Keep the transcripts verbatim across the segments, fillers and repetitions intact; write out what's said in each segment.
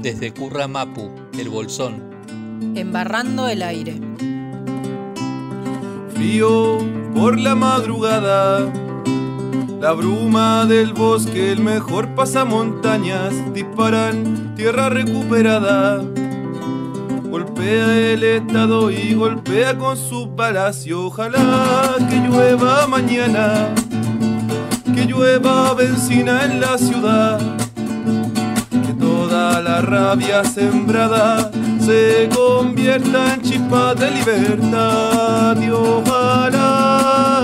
desde Curra Mapu, el Bolsón. Embarrando el aire. Frío por la madrugada, la bruma del bosque, el mejor pasamontañas, disparan tierra recuperada. Golpea el estado y golpea con su palacio. Ojalá que llueva mañana, que llueva benzina en la ciudad, que toda la rabia sembrada se convierta en chispas de libertad. Y ojalá,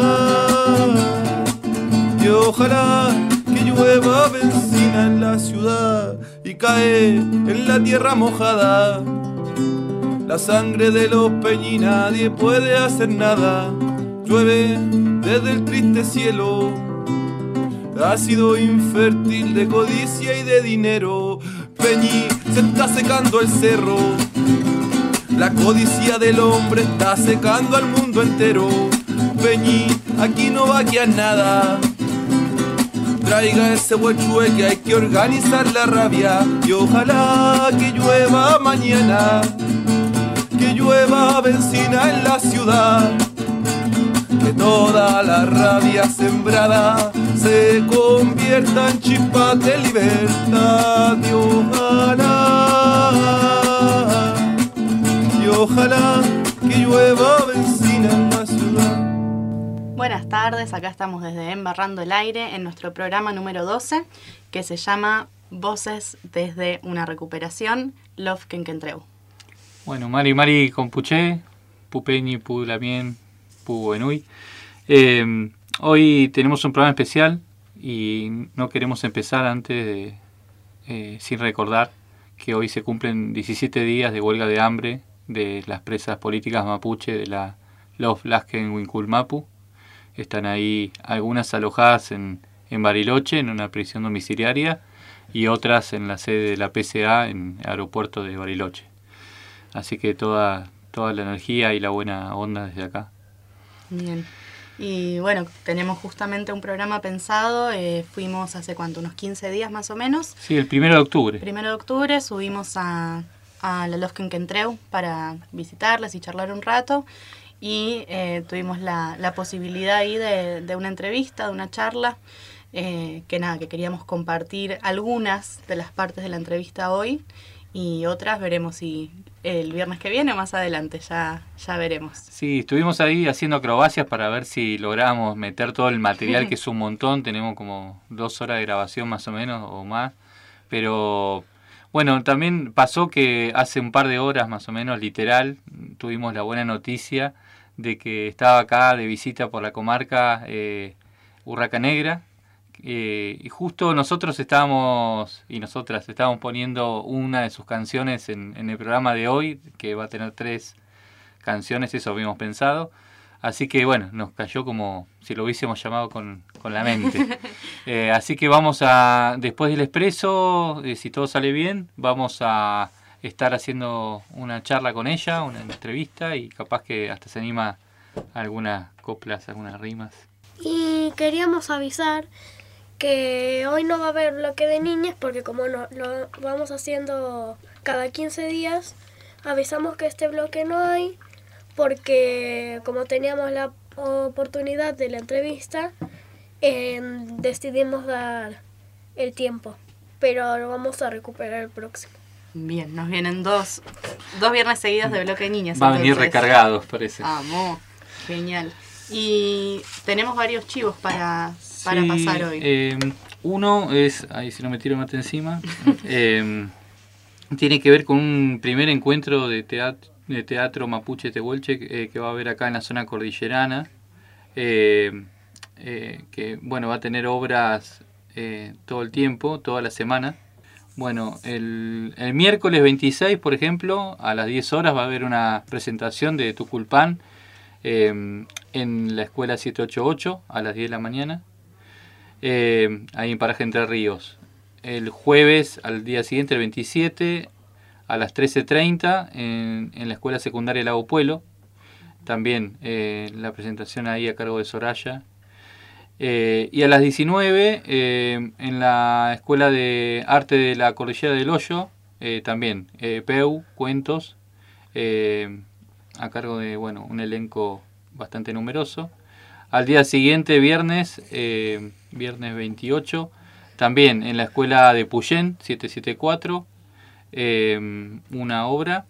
y ojalá que llueva benzina en la ciudad y cae en la tierra mojada la sangre de los peñi, nadie puede hacer nada. Llueve desde el triste cielo, ácido infértil de codicia y de dinero. Peñi, se está secando el cerro, la codicia del hombre está secando al mundo entero. Peñi, aquí no va a quedar nada, traiga ese huechue que hay que organizar la rabia. Y ojalá que llueva mañana, que llueva benzina en la ciudad, que toda la rabia sembrada se convierta en chispas de libertad. Y ojalá, y ojalá que llueva benzina en la ciudad. Buenas tardes, acá estamos desde Embarrando el Aire en nuestro programa número doce, que se llama Voces desde una recuperación, Love Quenquentreu. Bueno, Mari Mari Compuché, Pupeñi, Pulamien, Pubuenui. Eh, hoy tenemos un programa especial y no queremos empezar antes de, eh, sin recordar que hoy se cumplen diecisiete días de huelga de hambre de las presas políticas mapuche de la Los Lasken Huinculmapu. Están ahí algunas alojadas en, en Bariloche, en una prisión domiciliaria, y otras en la sede de la P C A en el aeropuerto de Bariloche. Así que toda, toda la energía y la buena onda desde acá. Bien. Y bueno, tenemos justamente un programa pensado. Eh, fuimos hace cuánto, unos quince días más o menos. Sí, el primero de octubre. Primero de octubre subimos a, a la Los Quenquentreu para visitarlas y charlar un rato. Y eh, tuvimos la, la posibilidad ahí de, de una entrevista, de una charla. Eh, que nada, que queríamos compartir algunas de las partes de la entrevista hoy. Y otras veremos si el viernes que viene o más adelante, ya, ya veremos. Sí, estuvimos ahí haciendo acrobacias para ver si logramos meter todo el material, que es un montón. Tenemos como dos horas de grabación más o menos, o más. Pero bueno, también pasó que hace un par de horas más o menos, literal, tuvimos la buena noticia de que estaba acá de visita por la comarca eh, Urraca Negra. Eh, y justo nosotros estábamos y nosotras estábamos poniendo una de sus canciones en, en el programa de hoy, que va a tener tres canciones, eso habíamos pensado. Así que bueno, nos cayó como si lo hubiésemos llamado con, con la mente. Eh, así que vamos a, después del expreso, eh, si todo sale bien, vamos a estar haciendo una charla con ella, una entrevista, y capaz que hasta se anima a algunas coplas, algunas rimas. Y queríamos avisar que hoy no va a haber bloque de niñas porque como no, lo vamos haciendo cada quince días, avisamos que este bloque no hay porque como teníamos la oportunidad de la entrevista, eh, decidimos dar el tiempo, pero lo vamos a recuperar el próximo. Bien, nos vienen dos, dos viernes seguidos de bloque de niñas. Va a venir entonces. Recargados, parece. Vamos, genial. Y tenemos varios chivos para... para sí, pasar hoy. Eh, uno es, ahí si no me tiro mate encima, eh, tiene que ver con un primer encuentro de teatro, de teatro mapuche tehuelche eh, que va a haber acá en la zona cordillerana, eh, eh, que bueno, va a tener obras eh, todo el tiempo, toda la semana. Bueno, el, el miércoles veintiséis, por ejemplo, a las diez horas va a haber una presentación de Tuculpán eh, en la escuela siete ocho ocho a las diez de la mañana. Eh, ahí en Paraje Entre Ríos. El jueves, al día siguiente, el veintisiete, a las trece treinta, en, en la Escuela Secundaria Lago Puelo. También eh, la presentación ahí a cargo de Soraya. Eh, y a las diecinueve, eh, en la Escuela de Arte de la Cordillera del Hoyo, eh, también eh, P E U, cuentos, eh, a cargo de bueno un elenco bastante numeroso. Al día siguiente, viernes, eh, viernes veintiocho, también en la escuela de Puyén, setecientos setenta y cuatro, eh, una obra.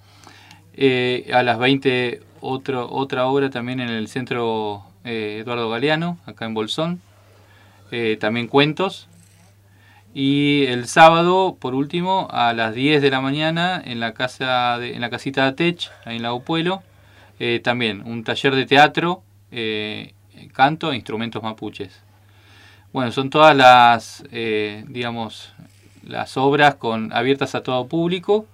Eh, a las veinte, otro, otra obra también en el centro eh, Eduardo Galeano, acá en Bolsón. Eh, también cuentos. Y el sábado, por último, a las diez de la mañana, en la casa de, en la casita de Atech, ahí en Lago Puelo, eh, también un taller de teatro, eh, canto e instrumentos mapuches. Bueno, son todas las, eh, digamos, las obras con, abiertas a todo público.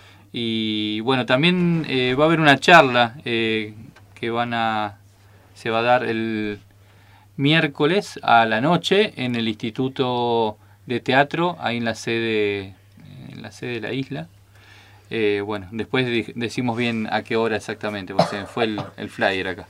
Y bueno, también eh, va a haber una charla eh, que van a, se va a dar el miércoles a la noche en el Instituto de Teatro, ahí en la sede, en la sede de la isla. Eh, bueno, después de, decimos bien a qué hora exactamente, porque se me fue el, el flyer acá.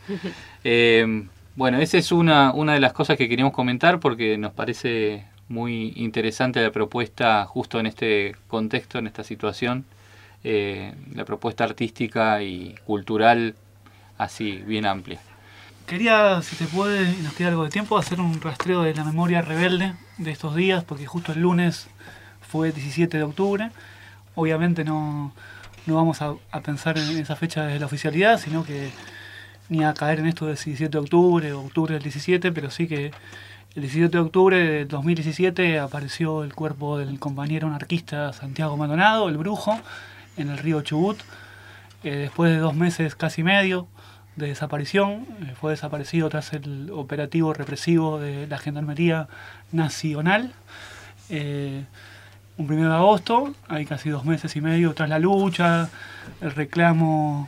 Eh, bueno, esa es una, una de las cosas que queríamos comentar porque nos parece muy interesante la propuesta justo en este contexto, en esta situación, eh, la propuesta artística y cultural así bien amplia. Quería, si se puede, y nos queda algo de tiempo, hacer un rastreo de la memoria rebelde de estos días, porque justo el lunes fue diecisiete de octubre. Obviamente no, no vamos a, a pensar en esa fecha desde la oficialidad, sino que ni a caer en esto del diecisiete de octubre o octubre del diecisiete, pero sí que el diecisiete de octubre de dos mil diecisiete apareció el cuerpo del compañero anarquista Santiago Maldonado, el Brujo, en el río Chubut. Eh, después de dos meses casi medio de desaparición, eh, fue desaparecido tras el operativo represivo de la Gendarmería Nacional. Eh, un primero de agosto, hay casi dos meses y medio tras la lucha, el reclamo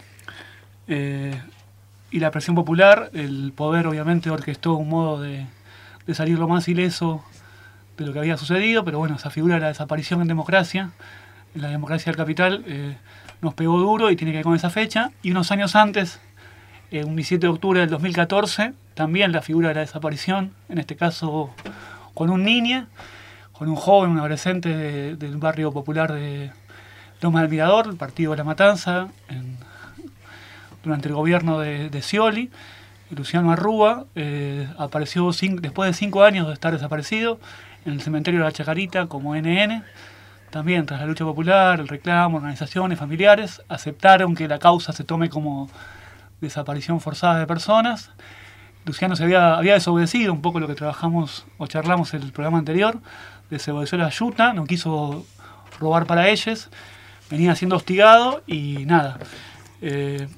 eh, y la presión popular, el poder obviamente orquestó un modo de, de salir lo más ileso de lo que había sucedido, pero bueno, esa figura de la desaparición en democracia, en la democracia del capital, eh, nos pegó duro y tiene que ver con esa fecha. Y unos años antes, eh, un diecisiete de octubre del dos mil catorce, también la figura de la desaparición, en este caso con un niño, con un joven, un adolescente de, del barrio popular de Loma del Mirador, el partido de La Matanza, en, durante el gobierno de, de Scioli. Luciano Arrúa eh, apareció cinco, después de cinco años de estar desaparecido en el cementerio de la Chacarita como N N. También tras la lucha popular, el reclamo, organizaciones, familiares aceptaron que la causa se tome como desaparición forzada de personas. Luciano se había, había desobedecido un poco lo que trabajamos o charlamos en el programa anterior, desobedeció la yuta, no quiso robar para ellos, venía siendo hostigado y nada. Eh,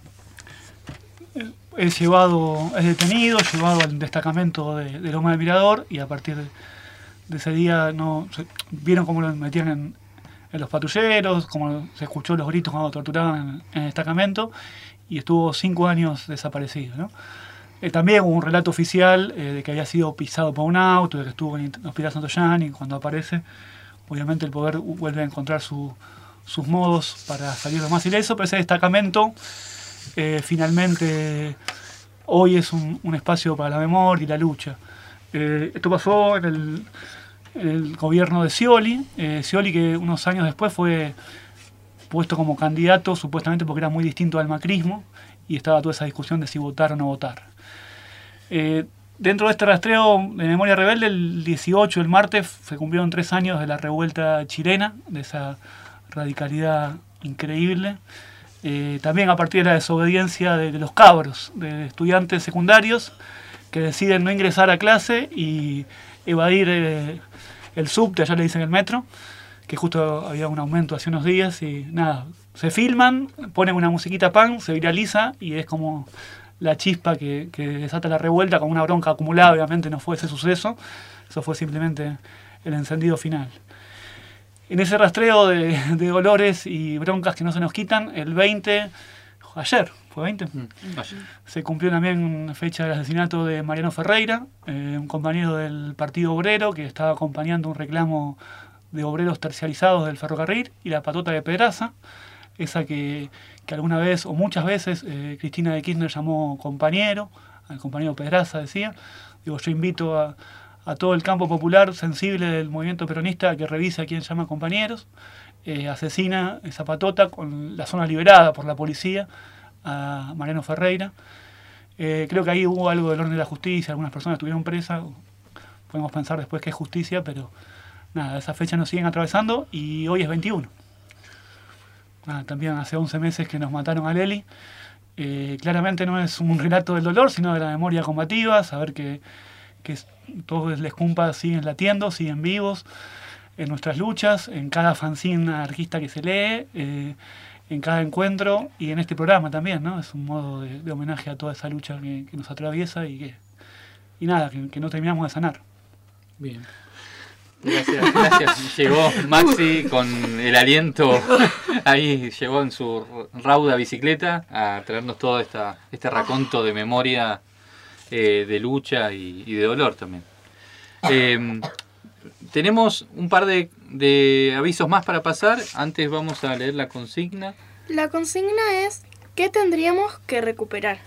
es llevado, es detenido, llevado al destacamento de, de Loma del Mirador y a partir de, de ese día no se, vieron cómo lo metían en, en los patrulleros, cómo se escuchó los gritos cuando torturaban en, en el destacamento y estuvo cinco años desaparecido, ¿no? Eh, también hubo un relato oficial eh, de que había sido pisado por un auto, de que estuvo en el Hospital Santoyán y cuando aparece, obviamente el poder vuelve a encontrar su, sus modos para salir lo más ileso, pero ese destacamento eh, finalmente hoy es un, un espacio para la memoria y la lucha. Eh, esto pasó en el, en el gobierno de Scioli, eh, Scioli que unos años después fue puesto como candidato supuestamente porque era muy distinto al macrismo y estaba toda esa discusión de si votar o no votar. Eh, dentro de este rastreo de memoria rebelde, el dieciocho, el martes, se cumplieron tres años de la revuelta chilena, de esa radicalidad increíble. Eh, también a partir de la desobediencia de, de los cabros, de estudiantes secundarios que deciden no ingresar a clase y evadir eh, el subte, allá le dicen el metro, que justo había un aumento hace unos días y nada, se filman, ponen una musiquita pan, se viraliza y es como la chispa que, que desata la revuelta con una bronca acumulada. Obviamente no fue ese suceso, eso fue simplemente el encendido final. En ese rastreo de, de dolores y broncas que no se nos quitan, el veinte, ayer, ¿fue veinte? Mm, ayer. Se cumplió también una fecha del asesinato de Mariano Ferreira, eh, un compañero del Partido Obrero que estaba acompañando un reclamo de obreros terciarizados del ferrocarril y la patota de Pedraza, esa que, que alguna vez o muchas veces eh, Cristina de Kirchner llamó compañero, al compañero Pedraza decía. Digo, yo invito a, a todo el campo popular sensible del movimiento peronista que revisa a quien llama compañeros, eh, asesina esa patota con la zona liberada por la policía a Mariano Ferreira. Eh, creo que ahí hubo algo del orden de la justicia, algunas personas estuvieron presas, podemos pensar después que es justicia, pero nada, esas fechas nos siguen atravesando y hoy es veintiuno. Nada, también hace once meses que nos mataron a Leli. Eh, claramente no es un relato del dolor, sino de la memoria combativa, saber que, que todos les cumpas siguen latiendo, siguen vivos en nuestras luchas, en cada fanzine anarquista que se lee, eh, en cada encuentro y en este programa también, ¿no? Es un modo de, de homenaje a toda esa lucha que, que nos atraviesa y que y nada, que, que no terminamos de sanar. Bien. Gracias, gracias. Llegó Maxi con el aliento, ahí llegó en su rauda bicicleta a traernos todo esta, este raconto de memoria, eh, de lucha y, y de dolor también. Eh, tenemos un par de, de avisos más para pasar. Antes vamos a leer la consigna. La consigna es ¿qué tendríamos que recuperar?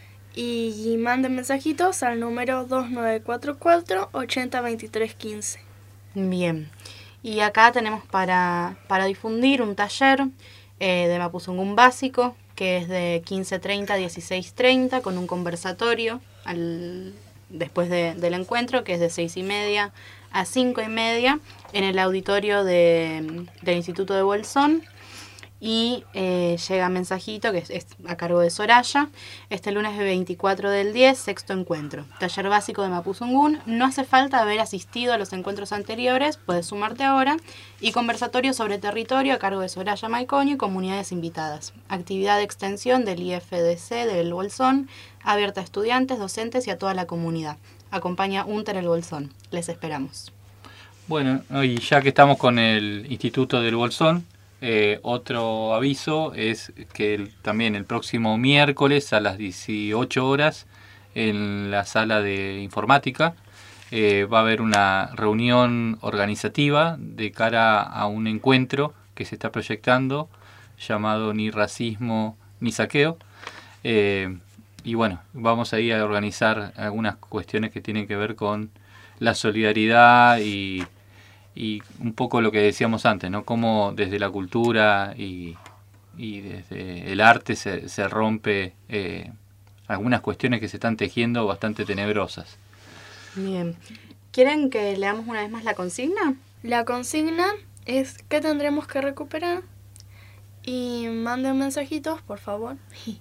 Y manden mensajitos al número dos nueve cuatro cuatro, ocho cero dos tres uno cinco. Bien, y acá tenemos para, para difundir un taller eh, de Mapuzungún básico, que es de quince treinta a dieciséis treinta, con un conversatorio al, después de, del encuentro, que es de seis y media a cinco y media, en el auditorio de, del Instituto de Bolsón. Y eh, llega mensajito, que es, es a cargo de Soraya, este lunes veinticuatro del diez, sexto encuentro. Taller básico de Mapuzungún. No hace falta haber asistido a los encuentros anteriores, puedes sumarte ahora. Y conversatorio sobre territorio a cargo de Soraya Maicoño y comunidades invitadas. Actividad de extensión del I F D C del Bolsón, abierta a estudiantes, docentes y a toda la comunidad. Acompaña UNTER el Bolsón. Les esperamos. Bueno, y ya que estamos con el Instituto del Bolsón, Eh, otro aviso es que el, también el próximo miércoles a las dieciocho horas en la sala de informática eh, va a haber una reunión organizativa de cara a un encuentro que se está proyectando llamado Ni Racismo ni Saqueo. Eh, y bueno, vamos ahí a organizar algunas cuestiones que tienen que ver con la solidaridad y Y un poco lo que decíamos antes, ¿no? Cómo desde la cultura y, y desde el arte se, se rompe eh, algunas cuestiones que se están tejiendo bastante tenebrosas. Bien. ¿Quieren que leamos una vez más la consigna? La consigna es ¿qué tendremos que recuperar? Y manden mensajitos, por favor,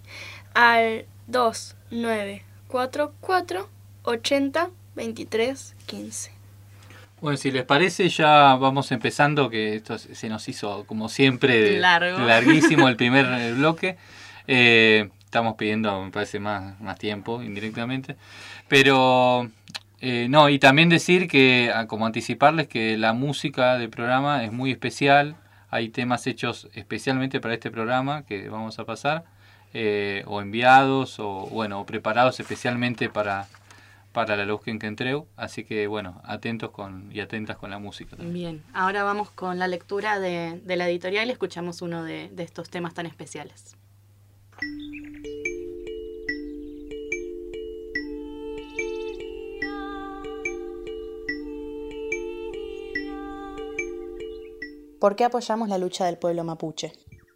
al dos nueve cuatro cuatro, ocho cero dos tres uno cinco. Bueno, si les parece, ya vamos empezando, que esto se nos hizo, como siempre, Largo. larguísimo el primer bloque. Eh, estamos pidiendo, me parece, más, más tiempo, indirectamente. Pero, eh, no, y también decir que, como anticiparles, que la música del programa es muy especial. Hay temas hechos especialmente para este programa que vamos a pasar, eh, o enviados, o bueno, o preparados especialmente para... para la Losken que Entreu, así que bueno, atentos con y atentas con la música también. Bien, ahora vamos con la lectura de, de la editorial y escuchamos uno de, de estos temas tan especiales. ¿Por qué apoyamos la lucha del pueblo mapuche?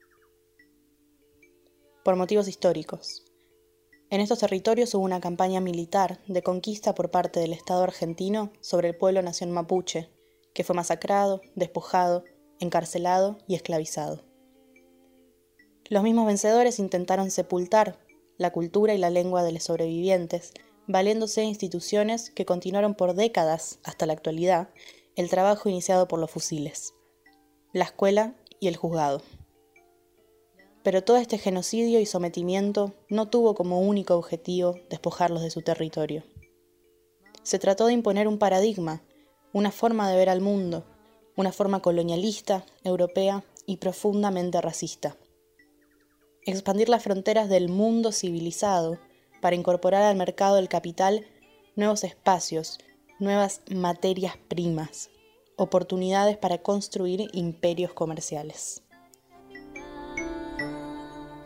Por motivos históricos. En estos territorios hubo una campaña militar de conquista por parte del Estado argentino sobre el pueblo nación mapuche, que fue masacrado, despojado, encarcelado y esclavizado. Los mismos vencedores intentaron sepultar la cultura y la lengua de los sobrevivientes, valiéndose de instituciones que continuaron por décadas hasta la actualidad el trabajo iniciado por los fusiles, la escuela y el juzgado. Pero todo este genocidio y sometimiento no tuvo como único objetivo despojarlos de su territorio. Se trató de imponer un paradigma, una forma de ver al mundo, una forma colonialista, europea y profundamente racista. Expandir las fronteras del mundo civilizado para incorporar al mercado del capital nuevos espacios, nuevas materias primas, oportunidades para construir imperios comerciales.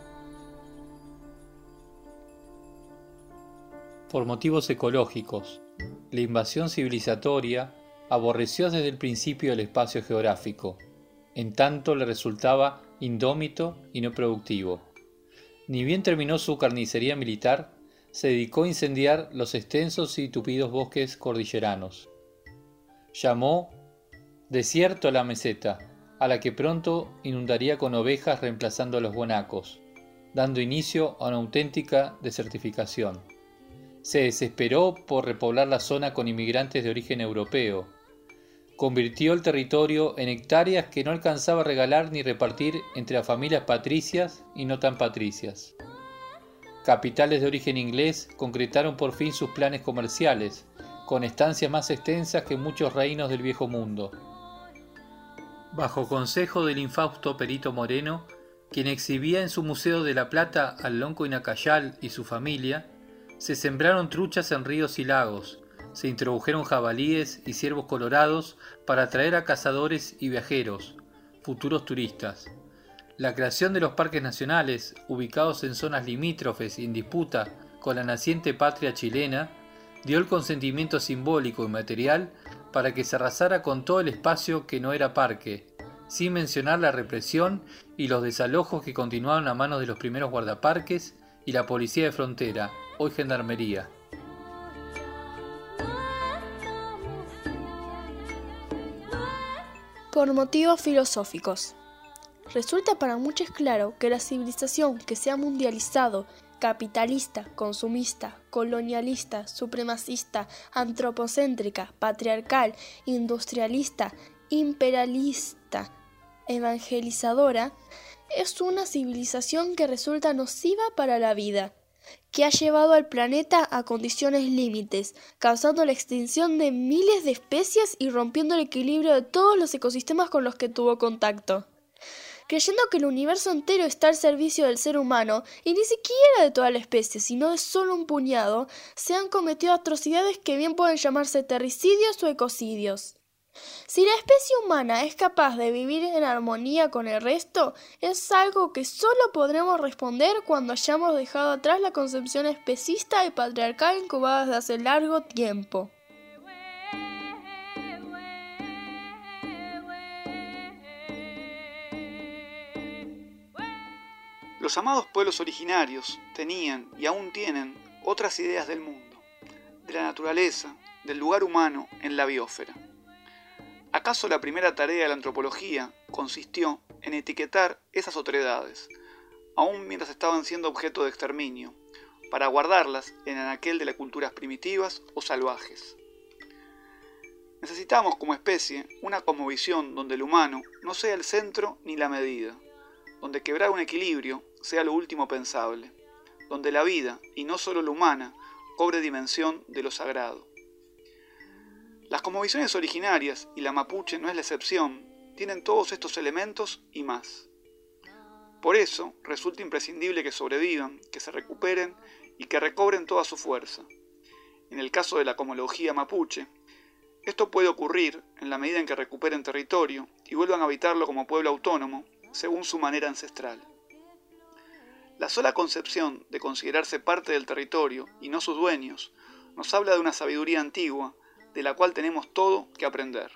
Por motivos ecológicos, La invasión civilizatoria aborreció desde el principio el espacio geográfico, en tanto le resultaba indómito y no productivo. Ni bien terminó su carnicería militar, se dedicó a incendiar los extensos y tupidos bosques cordilleranos. Llamó desierto a la meseta, a la que pronto inundaría con ovejas reemplazando a los guanacos, dando inicio a una auténtica desertificación. Se desesperó por repoblar la zona con inmigrantes de origen europeo. Convirtió el territorio en hectáreas que no alcanzaba a regalar ni repartir entre las familias patricias y no tan patricias. Capitales de origen inglés concretaron por fin sus planes comerciales, con estancias más extensas que muchos reinos del viejo mundo. Bajo consejo del infausto Perito Moreno, quien exhibía en su Museo de la Plata al lonco Inacayal y su familia, se sembraron truchas en ríos y lagos, se introdujeron jabalíes y ciervos colorados para atraer a cazadores y viajeros, futuros turistas. La creación de los parques nacionales, ubicados en zonas limítrofes y en disputa con la naciente patria chilena, dio el consentimiento simbólico y material para que se arrasara con todo el espacio que no era parque, sin mencionar la represión y los desalojos que continuaron a manos de los primeros guardaparques y la policía de frontera, hoy gendarmería. Por motivos filosóficos. Resulta para muchos claro que la civilización que se ha mundializado, capitalista, consumista, colonialista, supremacista, antropocéntrica, patriarcal, industrialista, imperialista, evangelizadora, es una civilización que resulta nociva para la vida, que ha llevado al planeta a condiciones límites, causando la extinción de miles de especies y rompiendo el equilibrio de todos los ecosistemas con los que tuvo contacto. Creyendo que el universo entero está al servicio del ser humano, y ni siquiera de toda la especie, sino de solo un puñado, se han cometido atrocidades que bien pueden llamarse terricidios o ecocidios. Si la especie humana es capaz de vivir en armonía con el resto, es algo que solo podremos responder cuando hayamos dejado atrás la concepción especista y patriarcal incubada desde hace largo tiempo. Los amados pueblos originarios tenían y aún tienen otras ideas del mundo, de la naturaleza, del lugar humano en la biosfera. ¿Acaso la primera tarea de la antropología consistió en etiquetar esas otredades, aún mientras estaban siendo objeto de exterminio, para guardarlas en aquel de las culturas primitivas o salvajes? Necesitamos como especie una cosmovisión donde el humano no sea el centro ni la medida, donde quebrar un equilibrio sea lo último pensable, donde la vida, y no solo la humana, cobre dimensión de lo sagrado. Las cosmovisiones originarias, y la mapuche no es la excepción, tienen todos estos elementos y más. Por eso resulta imprescindible que sobrevivan, que se recuperen y que recobren toda su fuerza. En el caso de la cosmología mapuche, esto puede ocurrir en la medida en que recuperen territorio y vuelvan a habitarlo como pueblo autónomo, según su manera ancestral. La sola concepción de considerarse parte del territorio y no sus dueños nos habla de una sabiduría antigua de la cual tenemos todo que aprender.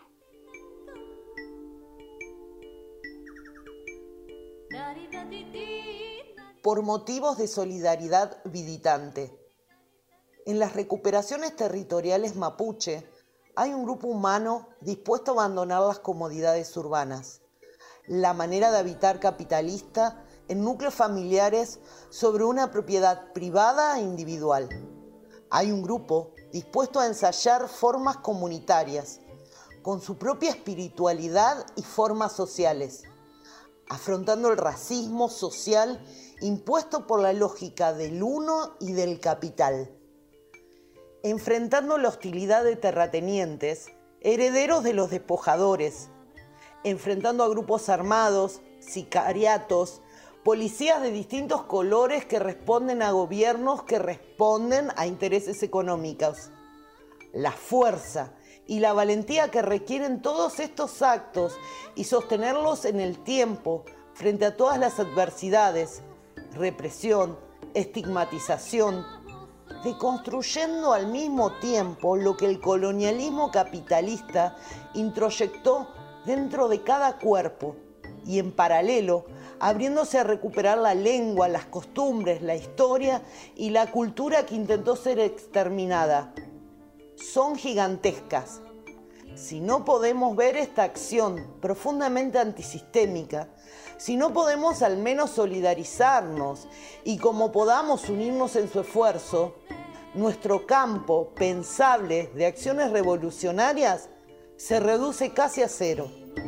Por motivos de solidaridad viditante. En las recuperaciones territoriales mapuche hay un grupo humano dispuesto a abandonar las comodidades urbanas, la manera de habitar capitalista en núcleos familiares sobre una propiedad privada e individual. Hay un grupo dispuesto a ensayar formas comunitarias, con su propia espiritualidad y formas sociales, afrontando el racismo social impuesto por la lógica del uno y del capital, enfrentando la hostilidad de terratenientes, herederos de los despojadores, enfrentando a grupos armados, sicariatos, policías de distintos colores que responden a gobiernos que responden a intereses económicos. La fuerza y la valentía que requieren todos estos actos y sostenerlos en el tiempo frente a todas las adversidades, represión, estigmatización, deconstruyendo al mismo tiempo lo que el colonialismo capitalista introyectó dentro de cada cuerpo y en paralelo abriéndose a recuperar la lengua, las costumbres, la historia y la cultura que intentó ser exterminada. Son gigantescas. Si no podemos ver esta acción profundamente antisistémica, si no podemos al menos solidarizarnos y como podamos unirnos en su esfuerzo, nuestro campo pensable de acciones revolucionarias se reduce casi a cero.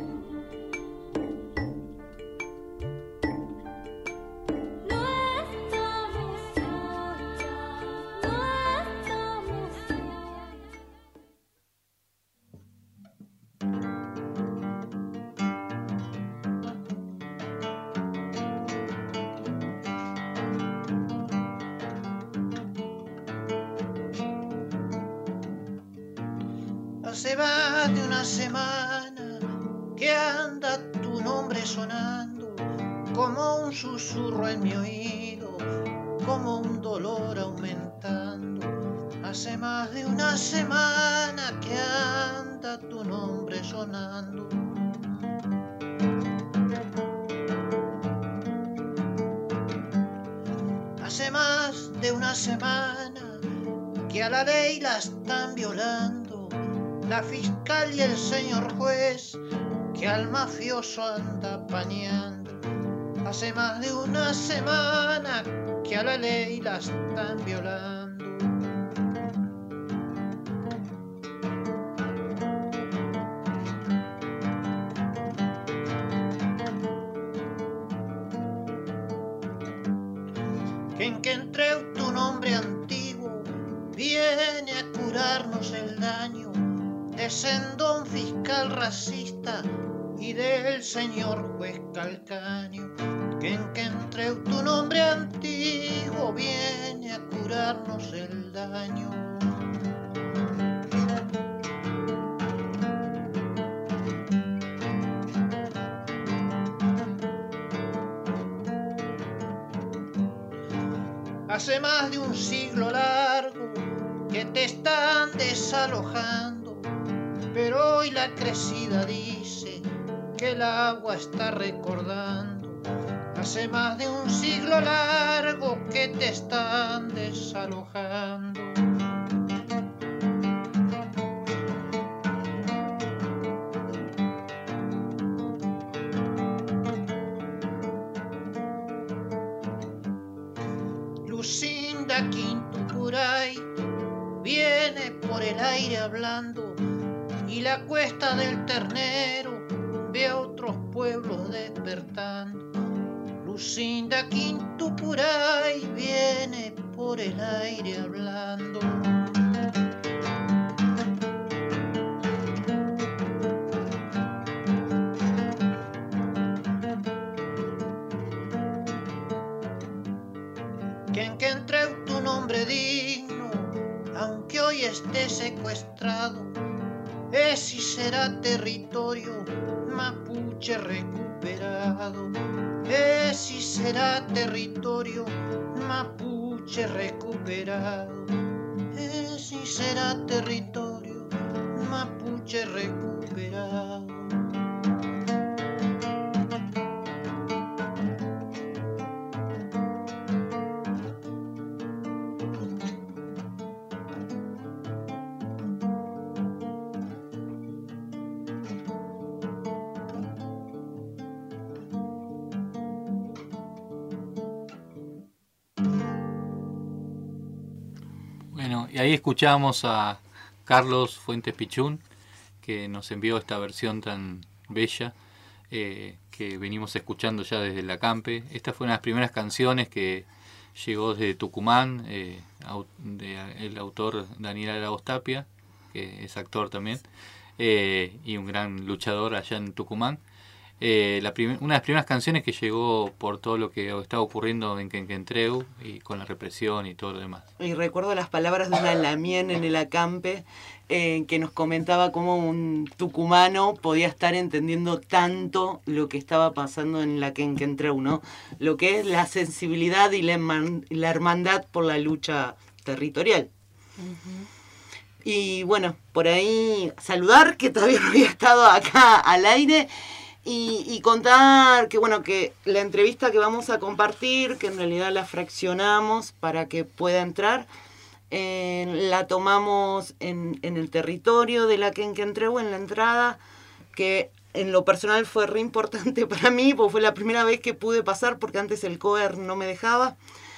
Hace más de una semana que anda tu nombre sonando como un susurro en mi oído, como un dolor aumentando. Hace más de una semana que anda tu nombre sonando. Hace más de una semana que a la ley la están violando la fiscal y el señor juez, que al mafioso anda apañando. Hace más de una semana que a la ley la están violando. Que en que entre tu nombre antiguo viene a curarnos el daño de sendón fiscal racista y del señor juez Calcaño, que en que entre tu nombre antiguo viene a curarnos el daño. Hace más de un siglo largo que te están desalojando, pero hoy la crecida dice que el agua está recordando. Hace más de un siglo largo que te están desalojando. Lucinda Quintucuray viene por el aire hablando, y la cuesta del Ternero ve a otros pueblos despertando. Lucinda Quintucuray viene por el aire hablando. Que en que entre tu nombre digno, aunque hoy esté secuestrado, es y será territorio mapuche recuperado. Es y será territorio mapuche recuperado. Es y será territorio mapuche recuperado. Bueno, y ahí escuchamos a Carlos Fuentes Pichún, que nos envió esta versión tan bella eh, que venimos escuchando ya desde el acampe. Esta fue una de las primeras canciones que llegó desde Tucumán, eh, de, el autor Daniel Aragos Tapia, que es actor también, eh, y un gran luchador allá en Tucumán. Eh, la prim- una de las primeras canciones que llegó por todo lo que estaba ocurriendo en Quenquentreu y con la represión y todo lo demás. Y recuerdo las palabras de una lamien en el acampe eh, que nos comentaba cómo un tucumano podía estar entendiendo tanto lo que estaba pasando en la Quenquentreu, ¿no? Lo que es la sensibilidad y la, herman- la hermandad por la lucha territorial. Uh-huh. Y bueno, por ahí saludar, que todavía no había estado acá al aire, y, y contar que bueno, que la entrevista que vamos a compartir, que en realidad la fraccionamos para que pueda entrar, eh, la tomamos en, en el territorio de la Quenquentreu, en la entrada, que en lo personal fue re importante para mí, porque fue la primera vez que pude pasar, porque antes el C O E R no me dejaba.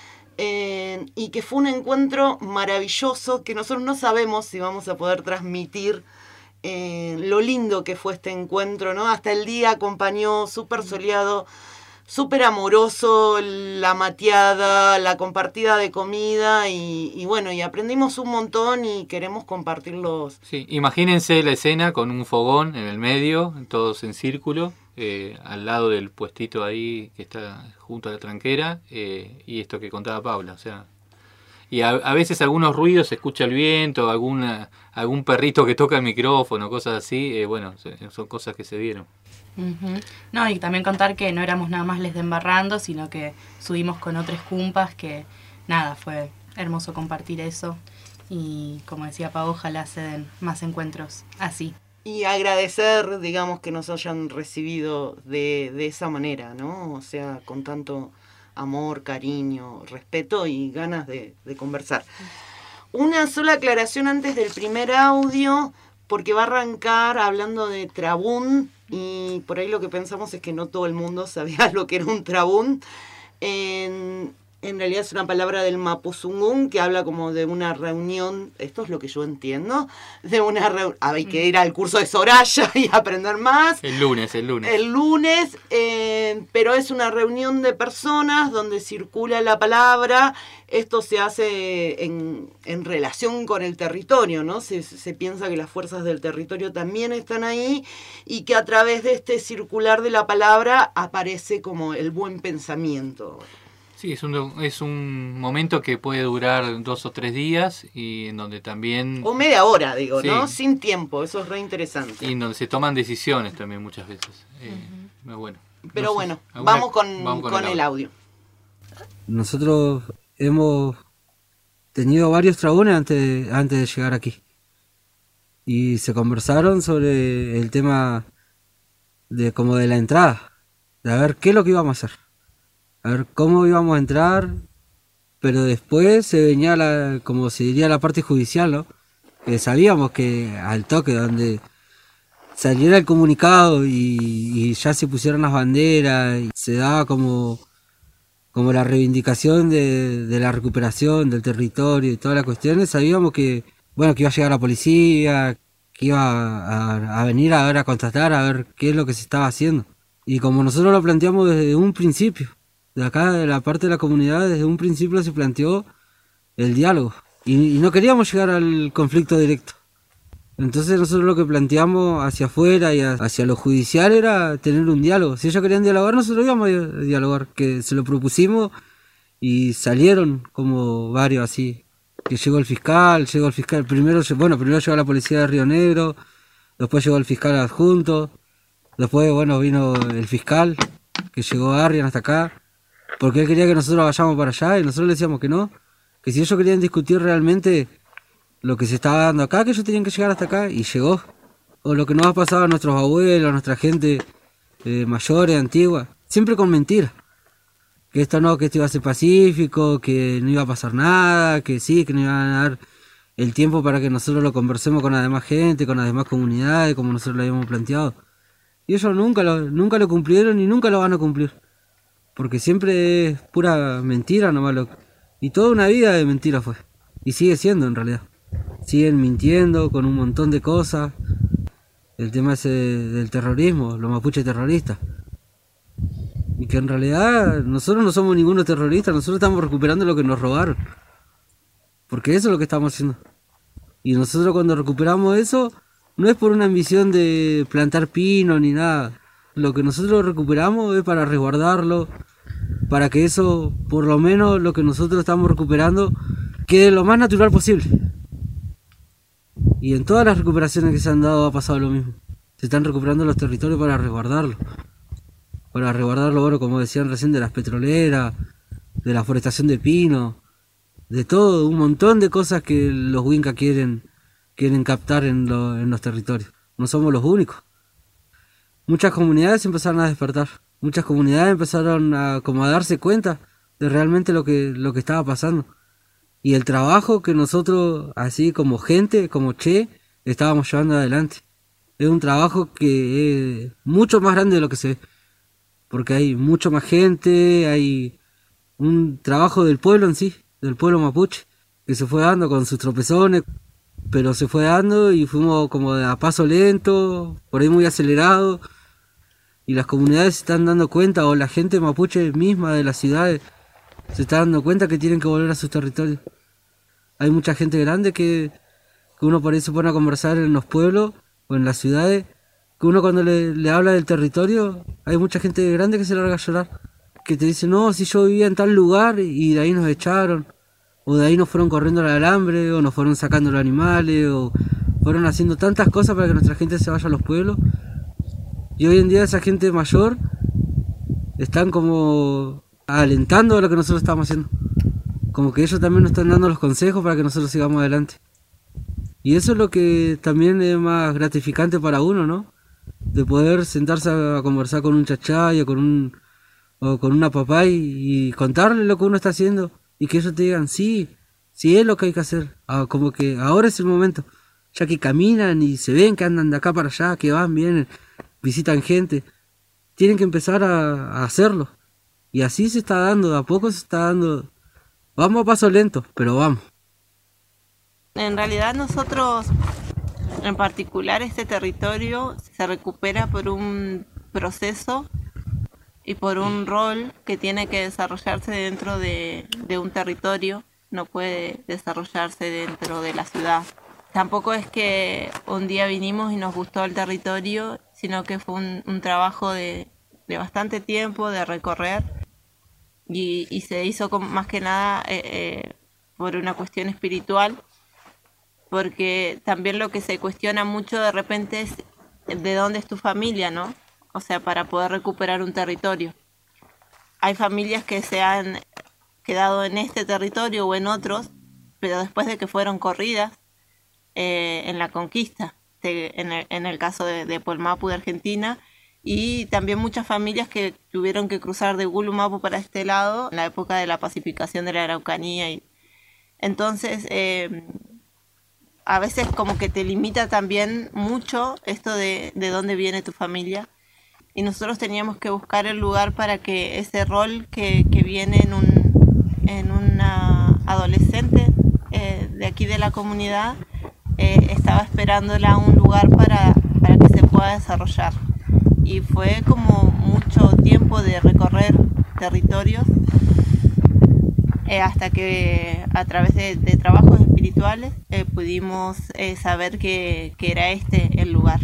Eh, y que fue un encuentro maravilloso que nosotros no sabemos si vamos a poder transmitir eh, lo lindo que fue este encuentro, ¿no? Hasta el día acompañó súper soleado, súper amoroso, la mateada, la compartida de comida y, y bueno, y aprendimos un montón y queremos compartirlos. Sí, imagínense la escena con un fogón en el medio, todos en círculo. Eh, al lado del puestito ahí que está junto a la tranquera, eh, y esto que contaba Paula, o sea, y a, a veces algunos ruidos, se escucha el viento, alguna, algún perrito que toca el micrófono, cosas así, eh, bueno, son cosas que se dieron. Uh-huh. No, y también contar que no éramos nada más les de Embarrando, sino que subimos con otras cumpas, que nada, fue hermoso compartir eso, y como decía Pau, ojalá se den más encuentros así. Y agradecer, digamos, que nos hayan recibido de, de esa manera, ¿no? O sea, con tanto amor, cariño, respeto y ganas de, de conversar. Una sola aclaración antes del primer audio, porque va a arrancar hablando de trabún, y por ahí lo que pensamos es que no todo el mundo sabía lo que era un trabún. En, en realidad es una palabra del Mapuzungún que habla como de una reunión, esto es lo que yo entiendo, de una reunión, hay que ir al curso de Soraya y aprender más. El lunes, el lunes. El lunes, eh, pero es una reunión de personas donde circula la palabra, esto se hace en, en relación con el territorio, ¿no? Se, se piensa que las fuerzas del territorio también están ahí y que a través de este circular de la palabra aparece como el buen pensamiento. Sí, es un, es un momento que puede durar dos o tres días y en donde también... O media hora, digo, sí. ¿no? Sin tiempo, eso es re interesante. Y en donde se toman decisiones también muchas veces. Eh, uh-huh. bueno, Pero no sé, bueno, alguna, vamos con, vamos con, con el, el audio. audio. Nosotros hemos tenido varios trabunes antes, antes de llegar aquí. Y se conversaron sobre el tema de como de la entrada. De a ver qué es lo que íbamos a hacer. A ver cómo íbamos a entrar, pero después se venía la, como se diría, la parte judicial, ¿no? Que sabíamos que al toque, donde saliera el comunicado y, y ya se pusieron las banderas, y se daba como, como la reivindicación de, de la recuperación del territorio y todas las cuestiones, sabíamos que, bueno, que iba a llegar la policía, que iba a, a venir a ver, a constatar, a ver qué es lo que se estaba haciendo. Y como nosotros lo planteamos desde un principio, de acá, de la parte de la comunidad, desde un principio se planteó el diálogo. Y, y no queríamos llegar al conflicto directo. Entonces nosotros lo que planteamos hacia afuera y hacia lo judicial era tener un diálogo. Si ellos querían dialogar, nosotros íbamos a dialogar. Que se lo propusimos y salieron como varios así. Que llegó el fiscal, llegó el fiscal. Primero, bueno, primero llegó la policía de Río Negro, después llegó el fiscal adjunto, después, bueno, vino el fiscal, que llegó a Arrian hasta acá. Porque él quería que nosotros vayamos para allá y nosotros le decíamos que no, que si ellos querían discutir realmente lo que se estaba dando acá, que ellos tenían que llegar hasta acá, y llegó. O lo que nos ha pasado a nuestros abuelos, a nuestra gente eh, mayores, antigua, siempre con mentiras. Que esto no, que esto iba a ser pacífico, que no iba a pasar nada, que sí, que nos iban a dar el tiempo para que nosotros lo conversemos con la demás gente, con las demás comunidades, como nosotros lo habíamos planteado. Y ellos nunca lo, nunca lo cumplieron y nunca lo van a cumplir. Porque siempre es pura mentira nomás. Lo... Y toda una vida de mentira fue. Y sigue siendo en realidad. Siguen mintiendo con un montón de cosas. El tema ese del terrorismo, los mapuches terroristas. Y que en realidad nosotros no somos ninguno terrorista, nosotros estamos recuperando lo que nos robaron. Porque eso es lo que estamos haciendo. Y nosotros cuando recuperamos eso, no es por una ambición de plantar pino ni nada. Lo que nosotros recuperamos es para resguardarlo, para que eso, por lo menos lo que nosotros estamos recuperando, quede lo más natural posible. Y en todas las recuperaciones que se han dado ha pasado lo mismo. Se están recuperando los territorios para resguardarlo. Para resguardarlo, bueno, como decían recién, de las petroleras, de la forestación de pino, de todo, un montón de cosas que los Winca quieren, quieren captar en, lo, en los territorios. No somos los únicos. Muchas comunidades empezaron a despertar. Muchas comunidades empezaron a, como a darse cuenta de realmente lo que, lo que estaba pasando. Y el trabajo que nosotros, así como gente, como Che, estábamos llevando adelante. Es un trabajo que es mucho más grande de lo que se ve. Porque hay mucho más gente, hay un trabajo del pueblo en sí, del pueblo mapuche, que se fue dando con sus tropezones, pero se fue dando y fuimos como a paso lento, por ahí muy acelerado. Y las comunidades se están dando cuenta, o la gente mapuche misma de las ciudades, se está dando cuenta que tienen que volver a sus territorios. Hay mucha gente grande que, que uno por ahí se pone a conversar en los pueblos o en las ciudades, que uno cuando le, le habla del territorio, hay mucha gente grande que se larga a llorar, que te dice, no, si yo vivía en tal lugar y de ahí nos echaron, o de ahí nos fueron corriendo el alambre, o nos fueron sacando los animales, o fueron haciendo tantas cosas para que nuestra gente se vaya a los pueblos. Y hoy en día esa gente mayor están como alentando a lo que nosotros estamos haciendo. Como que ellos también nos están dando los consejos para que nosotros sigamos adelante. Y eso es lo que también es más gratificante para uno, ¿no? De poder sentarse a conversar con un chachay o con un o con una papá y, y contarle lo que uno está haciendo. Y que ellos te digan, sí, sí es lo que hay que hacer. Ah, como que ahora es el momento. Ya que caminan y se ven que andan de acá para allá, que van, vienen, visitan gente. Tienen que empezar a, a hacerlo. Y así se está dando, de a poco se está dando. Vamos a paso lento, pero vamos. En realidad nosotros, en particular este territorio, se recupera por un proceso y por un rol que tiene que desarrollarse dentro de, de un territorio, no puede desarrollarse dentro de la ciudad. Tampoco es que un día vinimos y nos gustó el territorio, sino que fue un, un trabajo de, de bastante tiempo, de recorrer, y, y se hizo con, más que nada eh, eh, por una cuestión espiritual, porque también lo que se cuestiona mucho de repente es de dónde es tu familia, ¿no? O sea, para poder recuperar un territorio. Hay familias que se han quedado en este territorio o en otros, pero después de que fueron corridas eh, en la conquista, de, en, el, en el caso de, de Polmapu de Argentina, y también muchas familias que tuvieron que cruzar de Gulumapu para este lado en la época de la pacificación de la Araucanía. Y entonces, eh, a veces como que te limita también mucho esto de, de dónde viene tu familia. Y nosotros teníamos que buscar el lugar para que ese rol que, que viene en, un, en una adolescente eh, de aquí de la comunidad, eh, estaba esperándola un lugar para, para que se pueda desarrollar. Y fue como mucho tiempo de recorrer territorios eh, hasta que a través de, de trabajos espirituales eh, pudimos eh, saber que, que era este el lugar.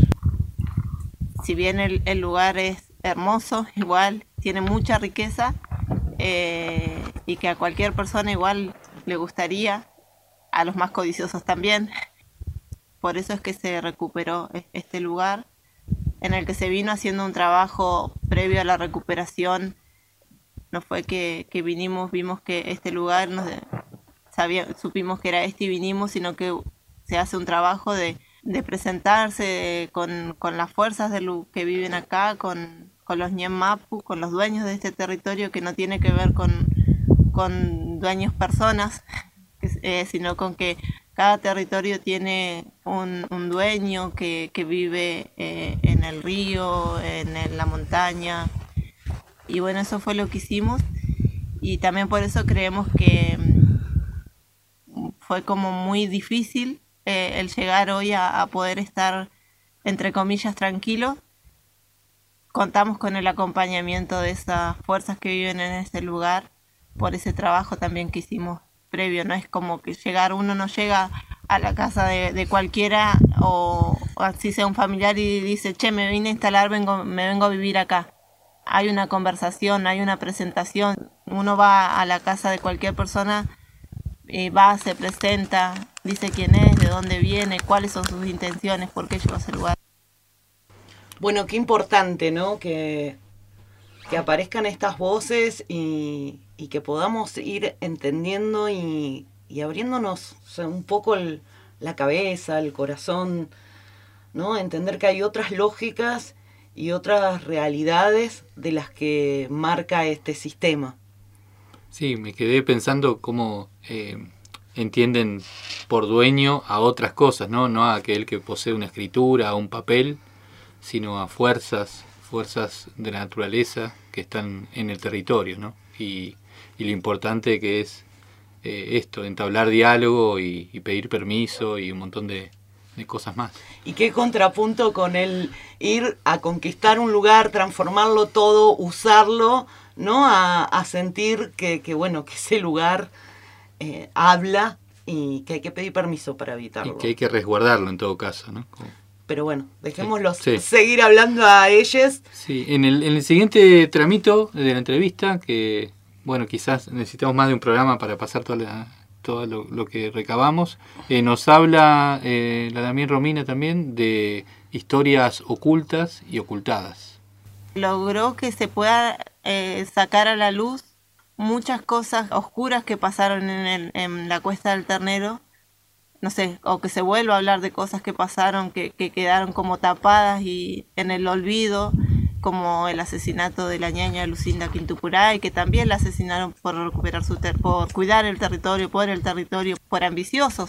Si bien el, el lugar es hermoso, igual tiene mucha riqueza eh, y que a cualquier persona igual le gustaría, a los más codiciosos también. Por eso es que se recuperó este lugar, en el que se vino haciendo un trabajo previo a la recuperación. No fue que, que vinimos, vimos que este lugar, nos sabía, supimos que era este y vinimos, sino que se hace un trabajo de, de presentarse con, con las fuerzas de lo que viven acá, con, con los Ñem Mapu, con los dueños de este territorio, que no tiene que ver con, con dueños personas, eh, sino con que cada territorio tiene un, un dueño que, que vive eh, en el río, en, en la montaña. Y bueno, eso fue lo que hicimos. Y también por eso creemos que fue como muy difícil eh, el llegar hoy a, a poder estar, entre comillas, tranquilo. Contamos con el acompañamiento de esas fuerzas que viven en ese lugar, por ese trabajo también que hicimos previo. No es como que llegar, uno no llega a la casa de, de cualquiera o, o así sea un familiar y dice, che, me vine a instalar, vengo, me vengo a vivir acá. Hay una conversación, hay una presentación. Uno va a la casa de cualquier persona, y va, se presenta, dice quién es, de dónde viene, cuáles son sus intenciones, por qué llegó a ese lugar. Bueno, qué importante, ¿no? Que, que aparezcan estas voces y, y que podamos ir entendiendo y, y abriéndonos, o sea, un poco el, la cabeza, el corazón, ¿no? Entender que hay otras lógicas y otras realidades de las que marca este sistema. Sí, me quedé pensando cómo eh, entienden por dueño a otras cosas, ¿no? No a aquel que posee una escritura o un papel, sino a fuerzas, fuerzas de la naturaleza que están en el territorio, ¿no? Y, y lo importante que es eh, esto, entablar diálogo y, y pedir permiso y un montón de, de cosas más. Y qué contrapunto con el ir a conquistar un lugar, transformarlo todo, usarlo, ¿no? A, a sentir que, que, bueno, que ese lugar eh, habla y que hay que pedir permiso para habitarlo. Y que hay que resguardarlo en todo caso, ¿no? Como... Pero bueno, dejémoslos sí. seguir hablando a ellos. Sí, en el, en el siguiente tramito de la entrevista, que bueno, quizás necesitamos más de un programa para pasar toda la, todo lo, lo que recabamos, eh, nos habla eh, la Damián Romina también de historias ocultas y ocultadas. Logró que se pueda eh, sacar a la luz muchas cosas oscuras que pasaron en, el, en la Cuesta del Ternero. No sé, o que se vuelva a hablar de cosas que pasaron, que, que quedaron como tapadas y en el olvido, como el asesinato de la ñaña Lucinda Quintupuray, que también la asesinaron por recuperar su ter- por cuidar el territorio, por el territorio, por ambiciosos.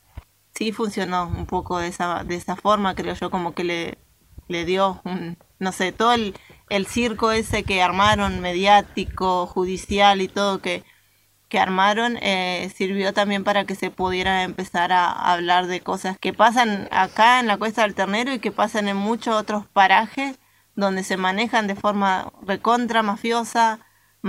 Sí funcionó un poco de esa, de esa forma, creo yo, como que le, le dio, un, no sé, todo el, el circo ese que armaron, mediático, judicial y todo, que que armaron, eh, sirvió también para que se pudiera empezar a, a hablar de cosas que pasan acá en la Cuesta del Ternero y que pasan en muchos otros parajes donde se manejan de forma recontra mafiosa,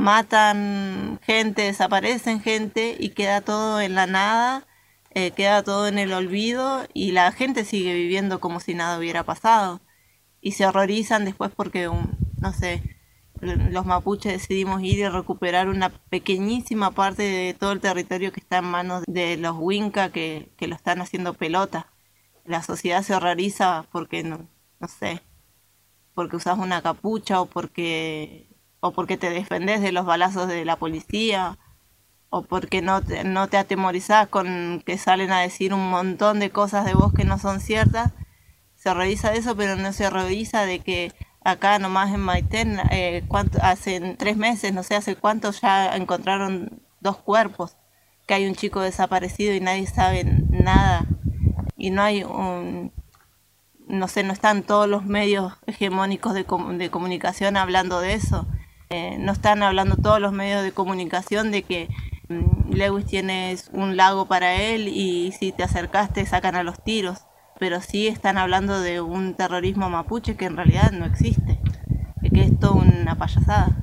matan gente, desaparecen gente y queda todo en la nada, eh, queda todo en el olvido y la gente sigue viviendo como si nada hubiera pasado y se horrorizan después porque, un, no sé, los mapuches decidimos ir y recuperar una pequeñísima parte de todo el territorio que está en manos de los Winca que, que lo están haciendo pelota. La sociedad se horroriza porque, no, no sé, porque usas una capucha o porque, o porque te defendés de los balazos de la policía o porque no te, no te atemorizás con que salen a decir un montón de cosas de vos que no son ciertas. Se horroriza de eso, pero no se horroriza de que acá nomás en Maitén, eh, hace tres meses, no sé hace cuánto, ya encontraron dos cuerpos, que hay un chico desaparecido y nadie sabe nada. Y no hay un, no sé, no están todos los medios hegemónicos de, com- de comunicación hablando de eso. Eh, no están hablando todos los medios de comunicación de que um, Lewis tiene un lago para él y si te acercas te sacan a los tiros. Pero sí están hablando de un terrorismo mapuche que en realidad no existe, que es toda una payasada.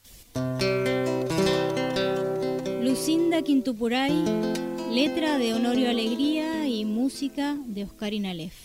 Lucinda Quintupuray, letra de Honorio Alegría y música de Oscar Inalef.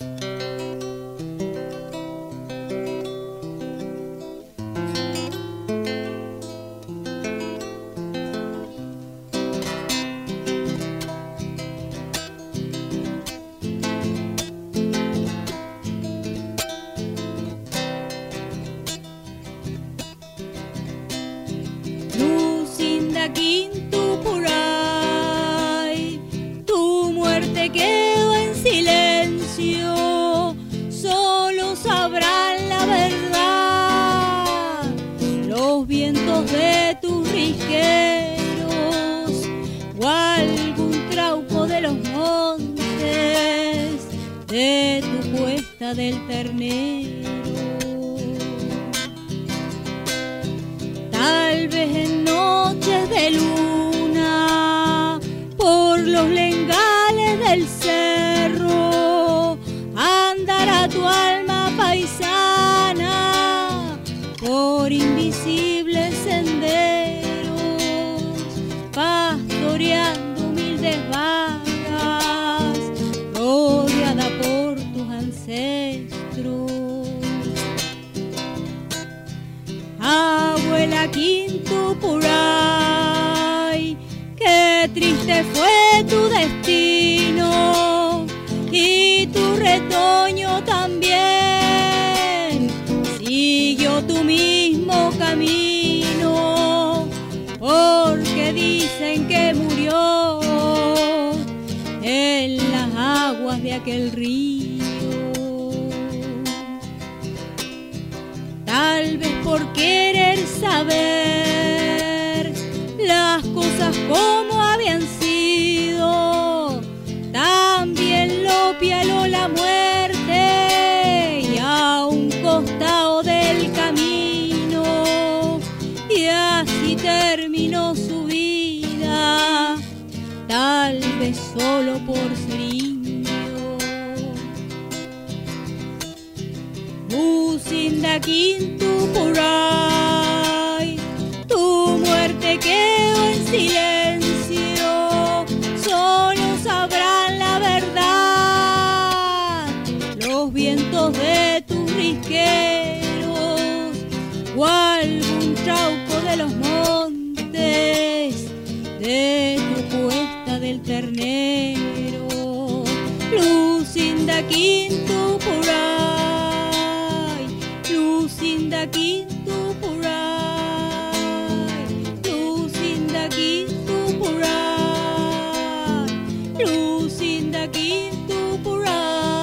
Quintupuray, tu muerte quedó en silencio, solo sabrán la verdad los vientos de tus risqueros o algún trauco de los montes de tu Cuesta del Ternero. Tal vez en noches de luna, por los lengales del cerro, andará tu alma paisana por invisibles senderos, pastoreando humildes vacas, rodeada por tus ancestros. Abuela Quintupuray, qué triste fue tu destino y tu retoño también siguió tu mismo camino, porque dicen que murió de aquel río. Tal vez por querer saber las cosas como habían sido, también lo pialó la muerte y a un costado del camino, y así terminó su vida, tal vez solo por ser indio. Lucinda Quintupuray, tu muerte quedó en silencio, solo sabrán la verdad los vientos de tus risqueros o algún trauco de los montes de tu cuesta del ternero. Lucinda Quintupuray, Lucinda Quintupuray, Lucinda Quintupuray, Lucinda Quintupuray.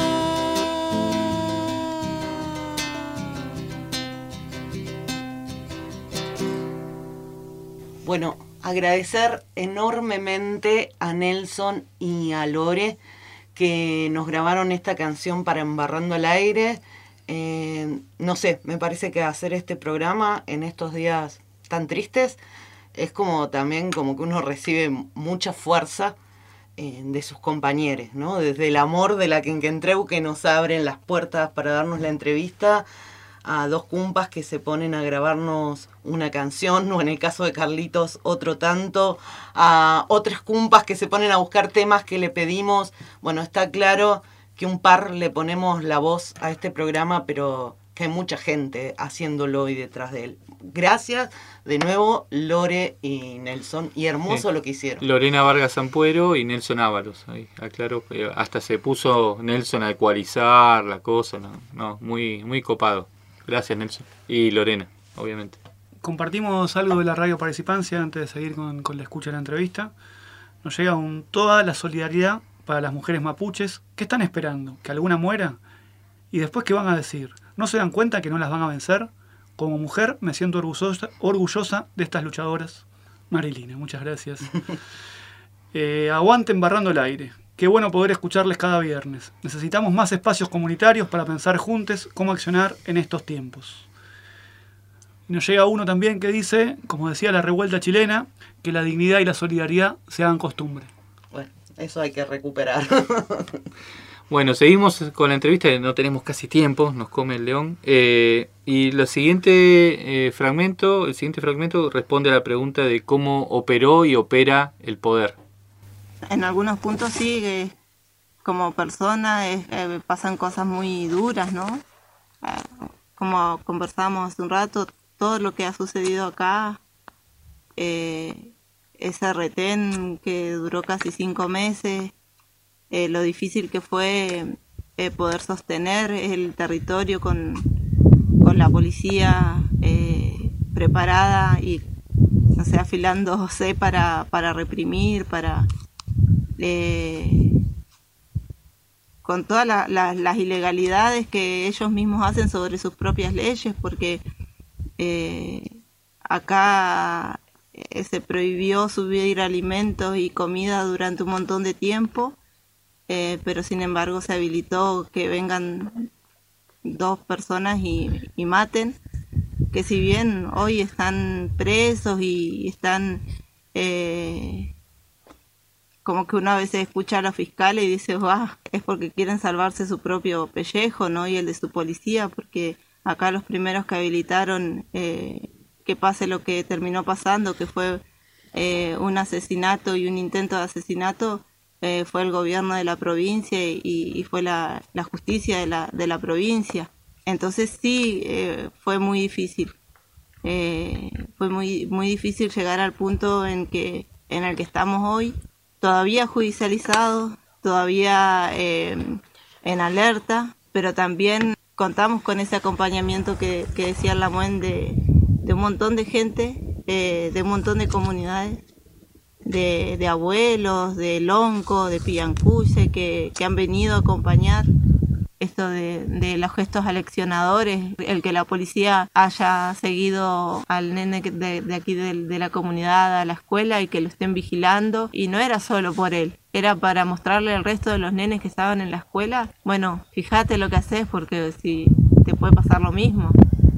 Bueno, agradecer enormemente a Nelson y a Lore que nos grabaron esta canción para Embarrando el Aire. Eh, no sé, me parece que hacer este programa en estos días tan tristes es como también como que uno recibe mucha fuerza eh, de sus compañeros, ¿no? Desde el amor de la Quenquentreu que nos abren las puertas para darnos la entrevista, a dos cumpas que se ponen a grabarnos una canción, o en el caso de Carlitos otro tanto, a otras cumpas que se ponen a buscar temas que le pedimos. Bueno, está claro que un par le ponemos la voz a este programa, pero que hay mucha gente haciéndolo y detrás de él. Gracias de nuevo, Lore y Nelson, y hermoso sí. Lo que hicieron. Lorena Vargas Ampuero y Nelson Ávalos, ahí aclaro, hasta se puso Nelson a ecualizar la cosa, no, no muy, muy copado. Gracias, Nelson. Y Lorena, obviamente. Compartimos algo de la radio participancia antes de seguir con, con la escucha de la entrevista. Nos llega un, toda la solidaridad para las mujeres mapuches. ¿Qué están esperando? ¿Que alguna muera? Y después, ¿qué van a decir? ¿No se dan cuenta que no las van a vencer? Como mujer me siento orgullosa, orgullosa de estas luchadoras. Marilina, muchas gracias. eh, aguante Embarrando el Aire. Qué bueno poder escucharles cada viernes. Necesitamos más espacios comunitarios para pensar juntos cómo accionar en estos tiempos. Y nos llega uno también que dice, como decía la revuelta chilena, que la dignidad y la solidaridad se hagan costumbre. Bueno, eso hay que recuperar. Bueno, seguimos con la entrevista, no tenemos casi tiempo, nos come el león. Eh, y lo siguiente eh, fragmento, el siguiente fragmento responde a la pregunta de cómo operó y opera el poder. En algunos puntos sí, eh, como persona eh, eh, pasan cosas muy duras, ¿no? Eh, como conversamos hace un rato, todo lo que ha sucedido acá, eh, ese retén que duró casi cinco meses, eh, lo difícil que fue eh, poder sostener el territorio con, con la policía eh, preparada y, no sé, afilándose para, para reprimir, para... Eh, con todas la, la, las ilegalidades que ellos mismos hacen sobre sus propias leyes, porque eh, acá eh, se prohibió subir alimentos y comida durante un montón de tiempo, eh, pero sin embargo se habilitó que vengan dos personas y, y maten, que si bien hoy están presos y están... Eh, como que uno a veces escucha a los fiscales y dice, ah, es porque quieren salvarse su propio pellejo, ¿no? Y el de su policía, porque acá los primeros que habilitaron eh, que pase lo que terminó pasando, que fue eh, un asesinato y un intento de asesinato, eh, fue el gobierno de la provincia y, y fue la, la justicia de la, de la provincia. Entonces sí, eh, fue muy difícil. Eh, fue muy, muy difícil llegar al punto en, que, en el que estamos hoy, todavía judicializado, todavía eh, en alerta, pero también contamos con ese acompañamiento que, que decía Lamuen de, de un montón de gente, eh, de un montón de comunidades de, de abuelos, de Lonco, de Pillancuye, que, que han venido a acompañar esto de, de los gestos aleccionadores, el que la policía haya seguido al nene de, de aquí de, de la comunidad a la escuela y que lo estén vigilando, y no era solo por él, era para mostrarle al resto de los nenes que estaban en la escuela, bueno, fíjate lo que haces porque si te puede pasar lo mismo.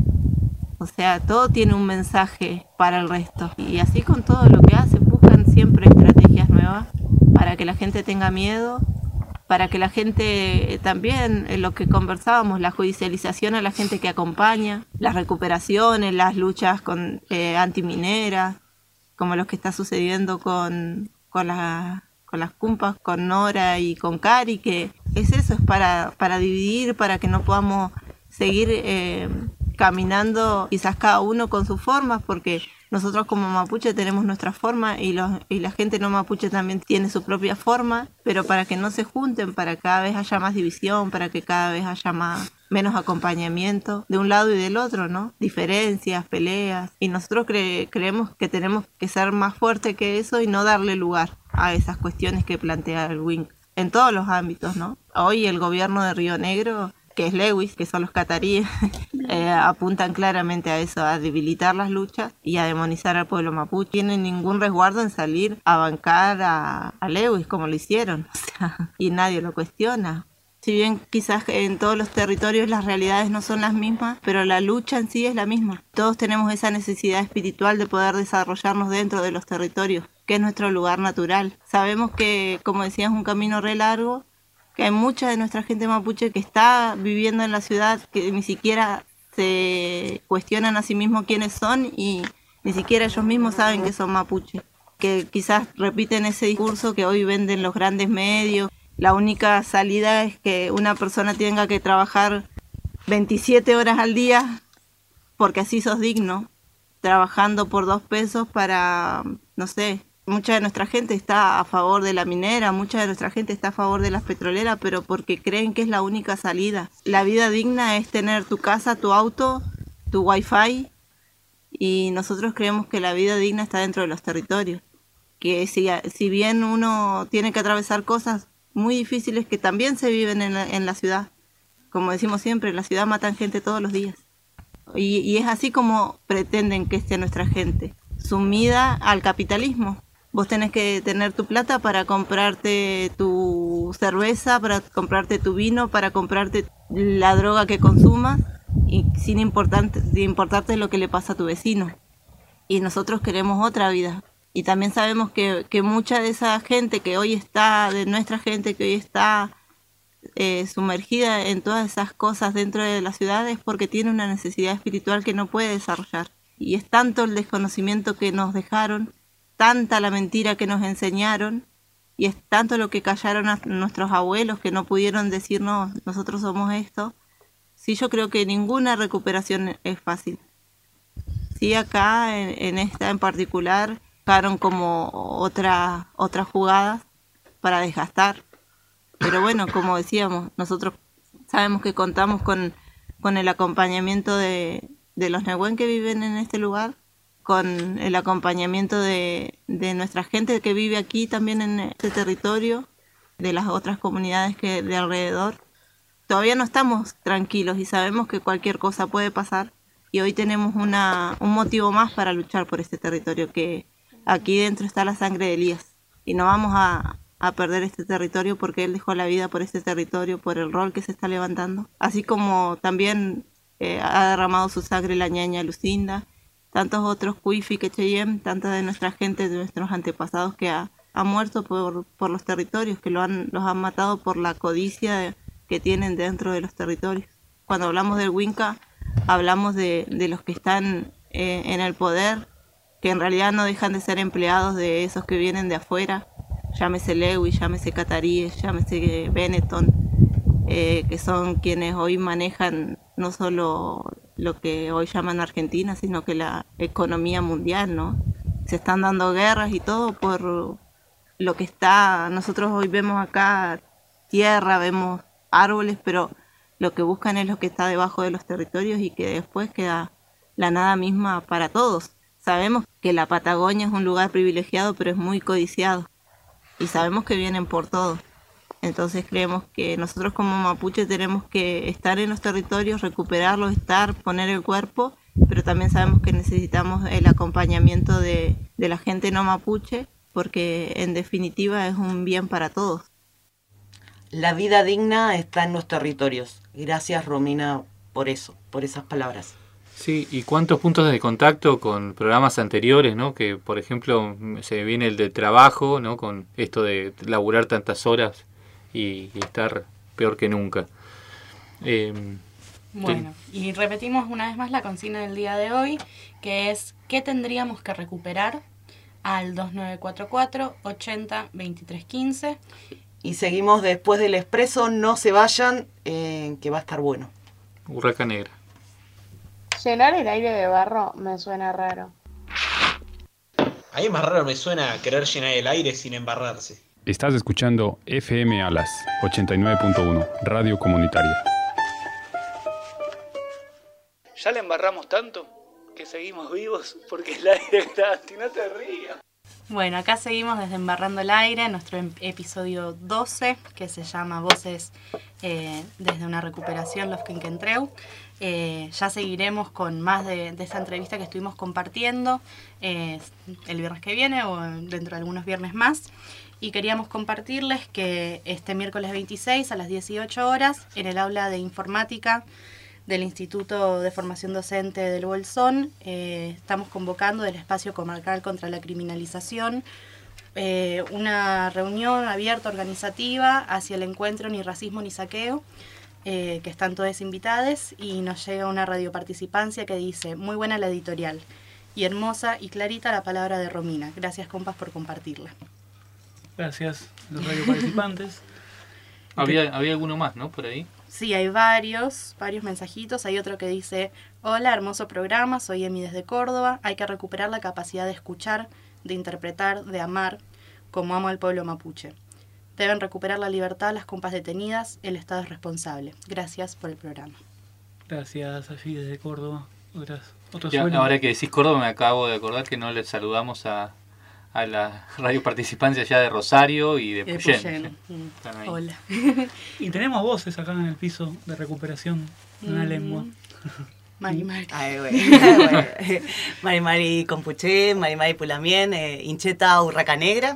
O sea, todo tiene un mensaje para el resto, y así con todo lo que hacen, buscan siempre estrategias nuevas para que la gente tenga miedo, para que la gente también, en lo que conversábamos, la judicialización a la gente que acompaña, las recuperaciones, las luchas con eh, antimineras, como lo que está sucediendo con, con, la, con las cumpas, con Nora y con Cari, que es eso, es para, para dividir, para que no podamos seguir eh, caminando quizás cada uno con sus formas, porque nosotros como mapuche tenemos nuestra forma y, los, y la gente no mapuche también tiene su propia forma, pero para que no se junten, para que cada vez haya más división, para que cada vez haya más, menos acompañamiento de un lado y del otro, ¿no? Diferencias, peleas, y nosotros cre- creemos que tenemos que ser más fuertes que eso y no darle lugar a esas cuestiones que plantea el W I N C en todos los ámbitos, ¿no? Hoy el gobierno de Río Negro, que es Lewis, que son los cataríes, eh, apuntan claramente a eso, a debilitar las luchas y a demonizar al pueblo mapuche. No tienen ningún resguardo en salir a bancar a, a Lewis como lo hicieron, o sea, y nadie lo cuestiona. Si bien quizás en todos los territorios las realidades no son las mismas, pero la lucha en sí es la misma. Todos tenemos esa necesidad espiritual de poder desarrollarnos dentro de los territorios, que es nuestro lugar natural. Sabemos que, como decías, es un camino re largo, que hay mucha de nuestra gente mapuche que está viviendo en la ciudad, que ni siquiera se cuestionan a sí mismos quiénes son y ni siquiera ellos mismos saben que son mapuche, que quizás repiten ese discurso que hoy venden los grandes medios. La única salida es que una persona tenga que trabajar veintisiete horas al día porque así sos digno, trabajando por dos pesos para, no sé. Mucha de nuestra gente está a favor de la minera, mucha de nuestra gente está a favor de las petroleras, pero porque creen que es la única salida. La vida digna es tener tu casa, tu auto, tu wifi, y nosotros creemos que la vida digna está dentro de los territorios. Que si, si bien uno tiene que atravesar cosas muy difíciles que también se viven en la, en la ciudad, como decimos siempre, en la ciudad matan gente todos los días. Y, y es así como pretenden que esté nuestra gente, sumida al capitalismo. Vos tenés que tener tu plata para comprarte tu cerveza, para comprarte tu vino, para comprarte la droga que consumas, y sin importarte, sin importarte lo que le pasa a tu vecino. Y nosotros queremos otra vida. Y también sabemos que, que mucha de esa gente que hoy está, de nuestra gente que hoy está eh, sumergida en todas esas cosas dentro de la ciudad, es porque tiene una necesidad espiritual que no puede desarrollar. Y es tanto el desconocimiento que nos dejaron, tanta la mentira que nos enseñaron, y es tanto lo que callaron a nuestros abuelos que no pudieron decirnos nosotros somos esto. Sí, yo creo que ninguna recuperación es fácil. Sí, acá en, en esta en particular buscaron como otra, otras jugadas para desgastar, pero bueno, como decíamos, nosotros sabemos que contamos con, con el acompañamiento de, de los Nehuen que viven en este lugar, con el acompañamiento de, de nuestra gente que vive aquí también en este territorio, de las otras comunidades que de alrededor. Todavía no estamos tranquilos y sabemos que cualquier cosa puede pasar, y hoy tenemos una, un motivo más para luchar por este territorio, que aquí dentro está la sangre de Elías, y no vamos a, a perder este territorio porque él dejó la vida por este territorio, por el rol que se está levantando, así como también eh, ha derramado su sangre la ñaña Lucinda, tantos otros Cuifi, Quecheyem, tanta de nuestra gente, de nuestros antepasados que ha, ha muerto por, por los territorios, que lo han, los han matado por la codicia de, que tienen dentro de los territorios. Cuando hablamos del Winca, hablamos de, de los que están eh, en el poder, que en realidad no dejan de ser empleados de esos que vienen de afuera, llámese Lewis, llámese Cataríes, llámese Benetton, eh, que son quienes hoy manejan no solo lo que hoy llaman Argentina, sino que la economía mundial, ¿no? Se están dando guerras y todo por lo que está. Nosotros hoy vemos acá tierra, vemos árboles, pero lo que buscan es lo que está debajo de los territorios y que después queda la nada misma para todos. Sabemos que la Patagonia es un lugar privilegiado, pero es muy codiciado. Y sabemos que vienen por todo. Entonces creemos que nosotros como mapuche tenemos que estar en los territorios, recuperarlos, estar, poner el cuerpo, pero también sabemos que necesitamos el acompañamiento de, de la gente no mapuche, porque en definitiva es un bien para todos. La vida digna está en los territorios. Gracias, Romina, por eso, por esas palabras. Sí, y cuántos puntos de contacto con programas anteriores, ¿no? Que, por ejemplo, se viene el de trabajo, ¿no? Con esto de laburar tantas horas y, y estar peor que nunca. Eh, bueno, y repetimos una vez más la consigna del día de hoy, que es ¿qué tendríamos que recuperar? Al dos nueve cuatro cuatro, ochenta, veintitrés quince. Y seguimos después del expreso, no se vayan, eh, que va a estar bueno. Urraca negra. Llenar el aire de barro me suena raro. A mí más raro me suena querer llenar el aire sin embarrarse. Estás escuchando F M Alas ochenta y nueve punto uno, Radio Comunitaria. Ya le embarramos tanto que seguimos vivos porque el aire está... No te rías. Bueno, acá seguimos desde Embarrando el Aire, nuestro episodio doce, que se llama Voces eh, desde una recuperación, Los Quinquentreu. Eh, ya seguiremos con más de, de esta entrevista que estuvimos compartiendo eh, el viernes que viene o dentro de algunos viernes más. Y queríamos compartirles que este miércoles veintiséis a las dieciocho horas en el aula de informática del Instituto de Formación Docente del Bolsón eh, estamos convocando del Espacio Comarcal contra la Criminalización eh, una reunión abierta organizativa hacia el encuentro Ni Racismo Ni Saqueo, eh, que están todos invitados, y nos llega una radioparticipancia que dice: muy buena la editorial y hermosa y clarita la palabra de Romina. Gracias, compas, por compartirla. Gracias a los radioparticipantes. Había, había alguno más, ¿no? Por ahí. Sí, hay varios, varios mensajitos. Hay otro que dice: hola, hermoso programa, soy Emi desde Córdoba. Hay que recuperar la capacidad de escuchar, de interpretar, de amar, como amo al pueblo mapuche. Deben recuperar la libertad las compas detenidas, el Estado es responsable. Gracias por el programa. Gracias, allí desde Córdoba. Otras, otros Ya, ahora que decís Córdoba, me acabo de acordar que no les saludamos a, a la radio participancia ya de Rosario y de Puyén. Mm. Hola. Y tenemos voces acá en el piso de recuperación de una mm. lengua. Mari Mari. Ay, bueno. Mari Mari Compuché, Mari Mari Pulamien, eh, Incheta Urraca Negra.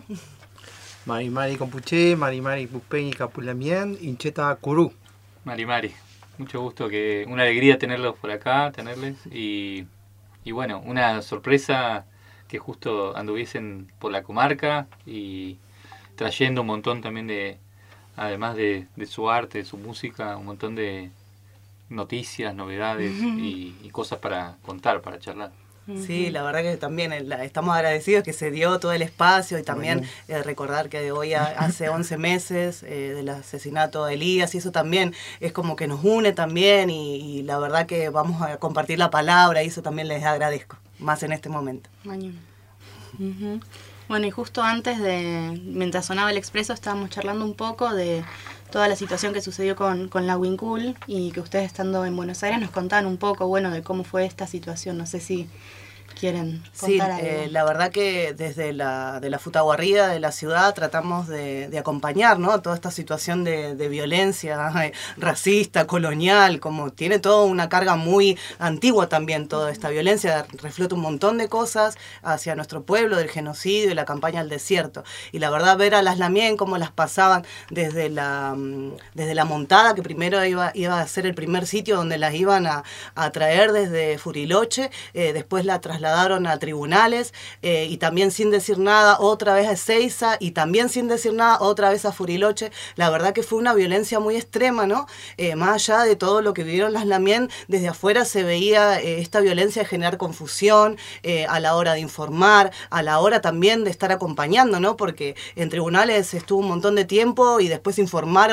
Mari Mari Compuché, Mari Mari Pupeñica Pulamien, Incheta Curú. Mari Mari, mucho gusto, que una alegría tenerlos por acá, tenerles, y, y bueno, una sorpresa que justo anduviesen por la comarca y trayendo un montón también de, además de, de su arte, de su música, un montón de noticias, novedades y, y cosas para contar, para charlar. Sí, la verdad que también estamos agradecidos que se dio todo el espacio y también bueno. eh, recordar que hoy a, hace once meses eh, del asesinato de Elías, y eso también es como que nos une también, y, y la verdad que vamos a compartir la palabra y eso también les agradezco, más en este momento. Mañana. Uh-huh. Bueno, y justo antes de, mientras sonaba el expreso, estábamos charlando un poco de toda la situación que sucedió con, con la Wincul, y que ustedes estando en Buenos Aires nos contaban un poco, bueno, de cómo fue esta situación. No sé si quieren contar sí, algo. Eh, la verdad que desde la, de la Futaguarrida de la ciudad tratamos de, de acompañar, ¿no?, toda esta situación de, de violencia eh, racista, colonial, como tiene toda una carga muy antigua también toda esta violencia, reflota un montón de cosas hacia nuestro pueblo, del genocidio y la campaña al desierto. Y la verdad, ver a las Lamien cómo las pasaban desde la, desde la montada, que primero iba, iba a ser el primer sitio donde las iban a, a traer desde Furiloche, eh, después la trasladaron a tribunales, eh, y también sin decir nada otra vez a Ezeiza, y también sin decir nada otra vez a Furiloche. La verdad que fue una violencia muy extrema, ¿no? Eh, más allá de todo lo que vivieron las Lamien, desde afuera se veía eh, esta violencia de generar confusión eh, a la hora de informar, a la hora también de estar acompañando, ¿no? Porque en tribunales estuvo un montón de tiempo y después informaron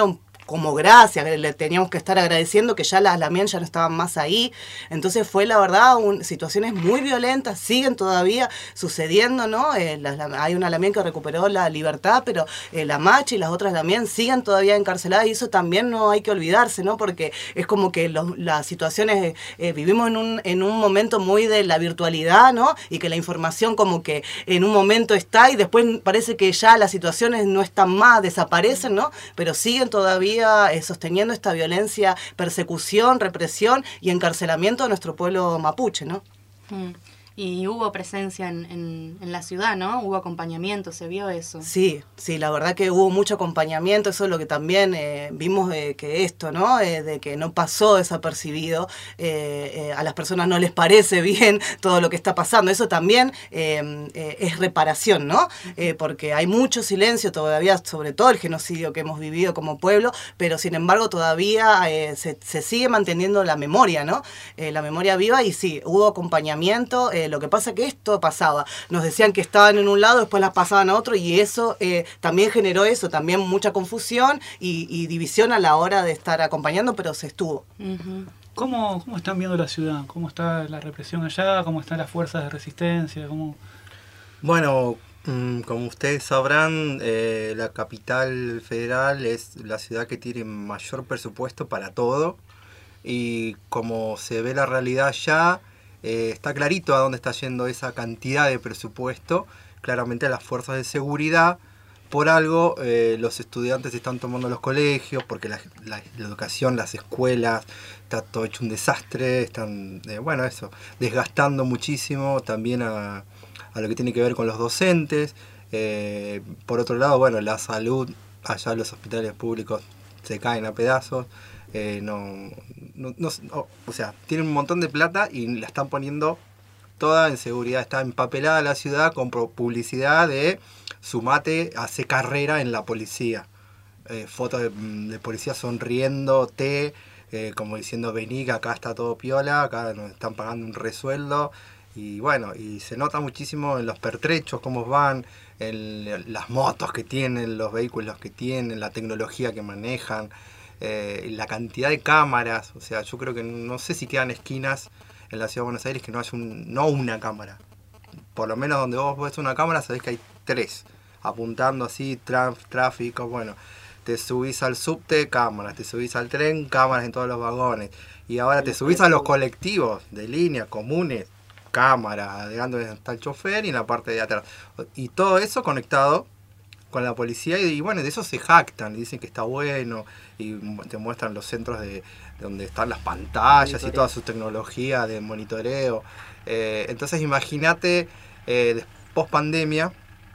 como gracias, le teníamos que estar agradeciendo que ya las Lamien ya no estaban más ahí. Entonces fue la verdad un, situaciones muy violentas, siguen todavía sucediendo, ¿no? Eh, las, la, hay una Lamien que recuperó la libertad, pero eh, la Machi y las otras Lamien siguen todavía encarceladas, y eso también no hay que olvidarse, ¿no? Porque es como que los, las situaciones, eh, vivimos en un, en un momento muy de la virtualidad, ¿no? Y que la información como que en un momento está y después parece que ya las situaciones no están más, desaparecen, ¿no? Pero siguen todavía Eh, sosteniendo esta violencia, persecución, represión y encarcelamiento de nuestro pueblo mapuche, ¿no? Mm. Y hubo presencia en, en, en la ciudad, ¿no? Hubo acompañamiento, ¿se vio eso? Sí, sí, la verdad que hubo mucho acompañamiento, eso es lo que también eh, vimos eh, que esto, ¿no? Eh, de que no pasó desapercibido, eh, eh, a las personas no les parece bien todo lo que está pasando, eso también eh, eh, es reparación, ¿no? Eh, porque hay mucho silencio todavía, sobre todo el genocidio que hemos vivido como pueblo, pero sin embargo todavía eh, se, se sigue manteniendo la memoria, ¿no? Eh, la memoria viva, y sí, hubo acompañamiento. Eh, lo que pasa es que esto pasaba, nos decían que estaban en un lado, después las pasaban a otro, y eso eh, también generó eso, también mucha confusión y, y división a la hora de estar acompañando, pero se estuvo. Uh-huh. ¿Cómo, ¿Cómo están viendo la ciudad? ¿Cómo está la represión allá? ¿Cómo están las fuerzas de resistencia? ¿Cómo... Bueno, mmm, como ustedes sabrán, eh, la capital federal es la ciudad que tiene mayor presupuesto para todo, y como se ve la realidad allá, Eh, está clarito a dónde está yendo esa cantidad de presupuesto, claramente a las fuerzas de seguridad. Por algo eh, los estudiantes están tomando los colegios, porque la, la, la educación, las escuelas, está todo hecho un desastre, están, eh, bueno, eso, desgastando muchísimo también a, a lo que tiene que ver con los docentes. Eh, por otro lado, bueno, la salud, allá los hospitales públicos se caen a pedazos. Eh, no, no, no, o sea, tienen un montón de plata y la están poniendo toda en seguridad. Está empapelada la ciudad con publicidad de sumate, hace carrera en la policía. Eh, fotos de, de policía sonriéndote, eh, como diciendo vení, que acá está todo piola, acá nos están pagando un resueldo. Y bueno, y se nota muchísimo en los pertrechos, cómo van, en las motos que tienen, los vehículos que tienen, la tecnología que manejan. Eh, la cantidad de cámaras, o sea, yo creo que no sé si quedan esquinas en la ciudad de Buenos Aires que no haya un, no una cámara. Por lo menos donde vos ves una cámara sabés que hay tres, apuntando así, traf, tráfico, bueno. Te subís al subte, cámaras, te subís al tren, cámaras en todos los vagones. Y ahora te subís a los colectivos de línea, comunes, cámaras, llegando donde está el chofer y en la parte de atrás. Y todo eso conectado con la policía, y, y bueno, de eso se jactan, dicen que está bueno, y te muestran los centros de, de donde están las pantallas monitoreo. Y toda su tecnología de monitoreo. Eh, entonces imagínate, eh, post pandemia,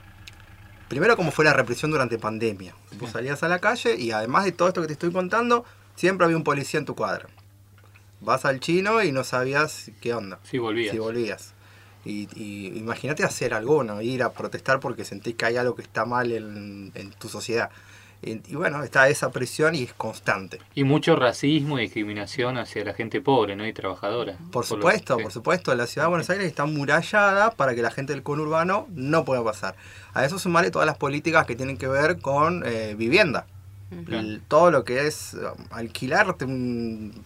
primero cómo fue la represión durante pandemia. Vos salías a la calle y además de todo esto que te estoy contando, siempre había un policía en tu cuadra. Vas al chino y no sabías qué onda. Si volvías. Si volvías. Y, y imagínate hacer alguno, ir a protestar porque sentís que hay algo que está mal en, en tu sociedad. Y, y bueno, está esa presión y es constante. Y mucho racismo y discriminación hacia la gente pobre, ¿no? Y trabajadora. Por, por supuesto, lo, sí. por supuesto. La ciudad de Buenos Aires está murallada para que la gente del conurbano no pueda pasar. A eso sumarle todas las políticas que tienen que ver con eh, vivienda. Uh-huh. El, todo lo que es alquilarte un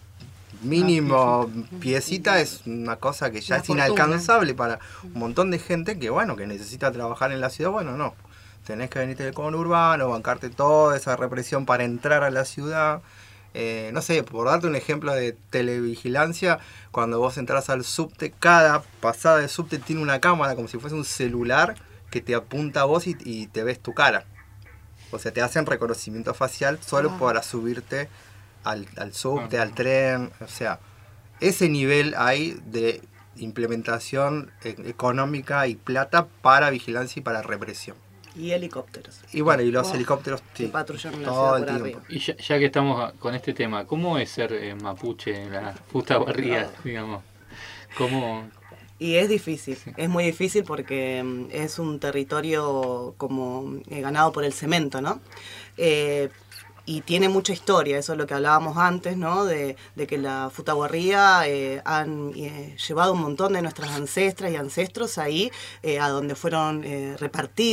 mínimo piecita es una cosa que ya una es fortuna. Inalcanzable para un montón de gente que, bueno, que necesita trabajar en la ciudad. Bueno, no. Tenés que venirte del conurbano, bancarte toda esa represión para entrar a la ciudad. Eh, no sé, por darte un ejemplo de televigilancia, cuando vos entras al subte, cada pasada del subte tiene una cámara como si fuese un celular que te apunta a vos y, y te ves tu cara. O sea, te hacen reconocimiento facial solo ah. para subirte al, al subte, ah. al tren. O sea, ese nivel hay de implementación económica y plata para vigilancia y para represión. Y helicópteros. Y bueno, y los oh, helicópteros sí, patrullan la todo ciudad el por tiempo. Y ya, ya que estamos con este tema, ¿cómo es ser eh, mapuche en la Futaguarría, digamos? ¿Cómo...? Y es difícil, sí. es muy difícil porque es un territorio como eh, ganado por el cemento, ¿no? Eh, y tiene mucha historia, eso es lo que hablábamos antes, ¿no? De, de que la Futaguarría eh, han eh, llevado un montón de nuestras ancestras y ancestros ahí, eh, a donde fueron eh, repartidos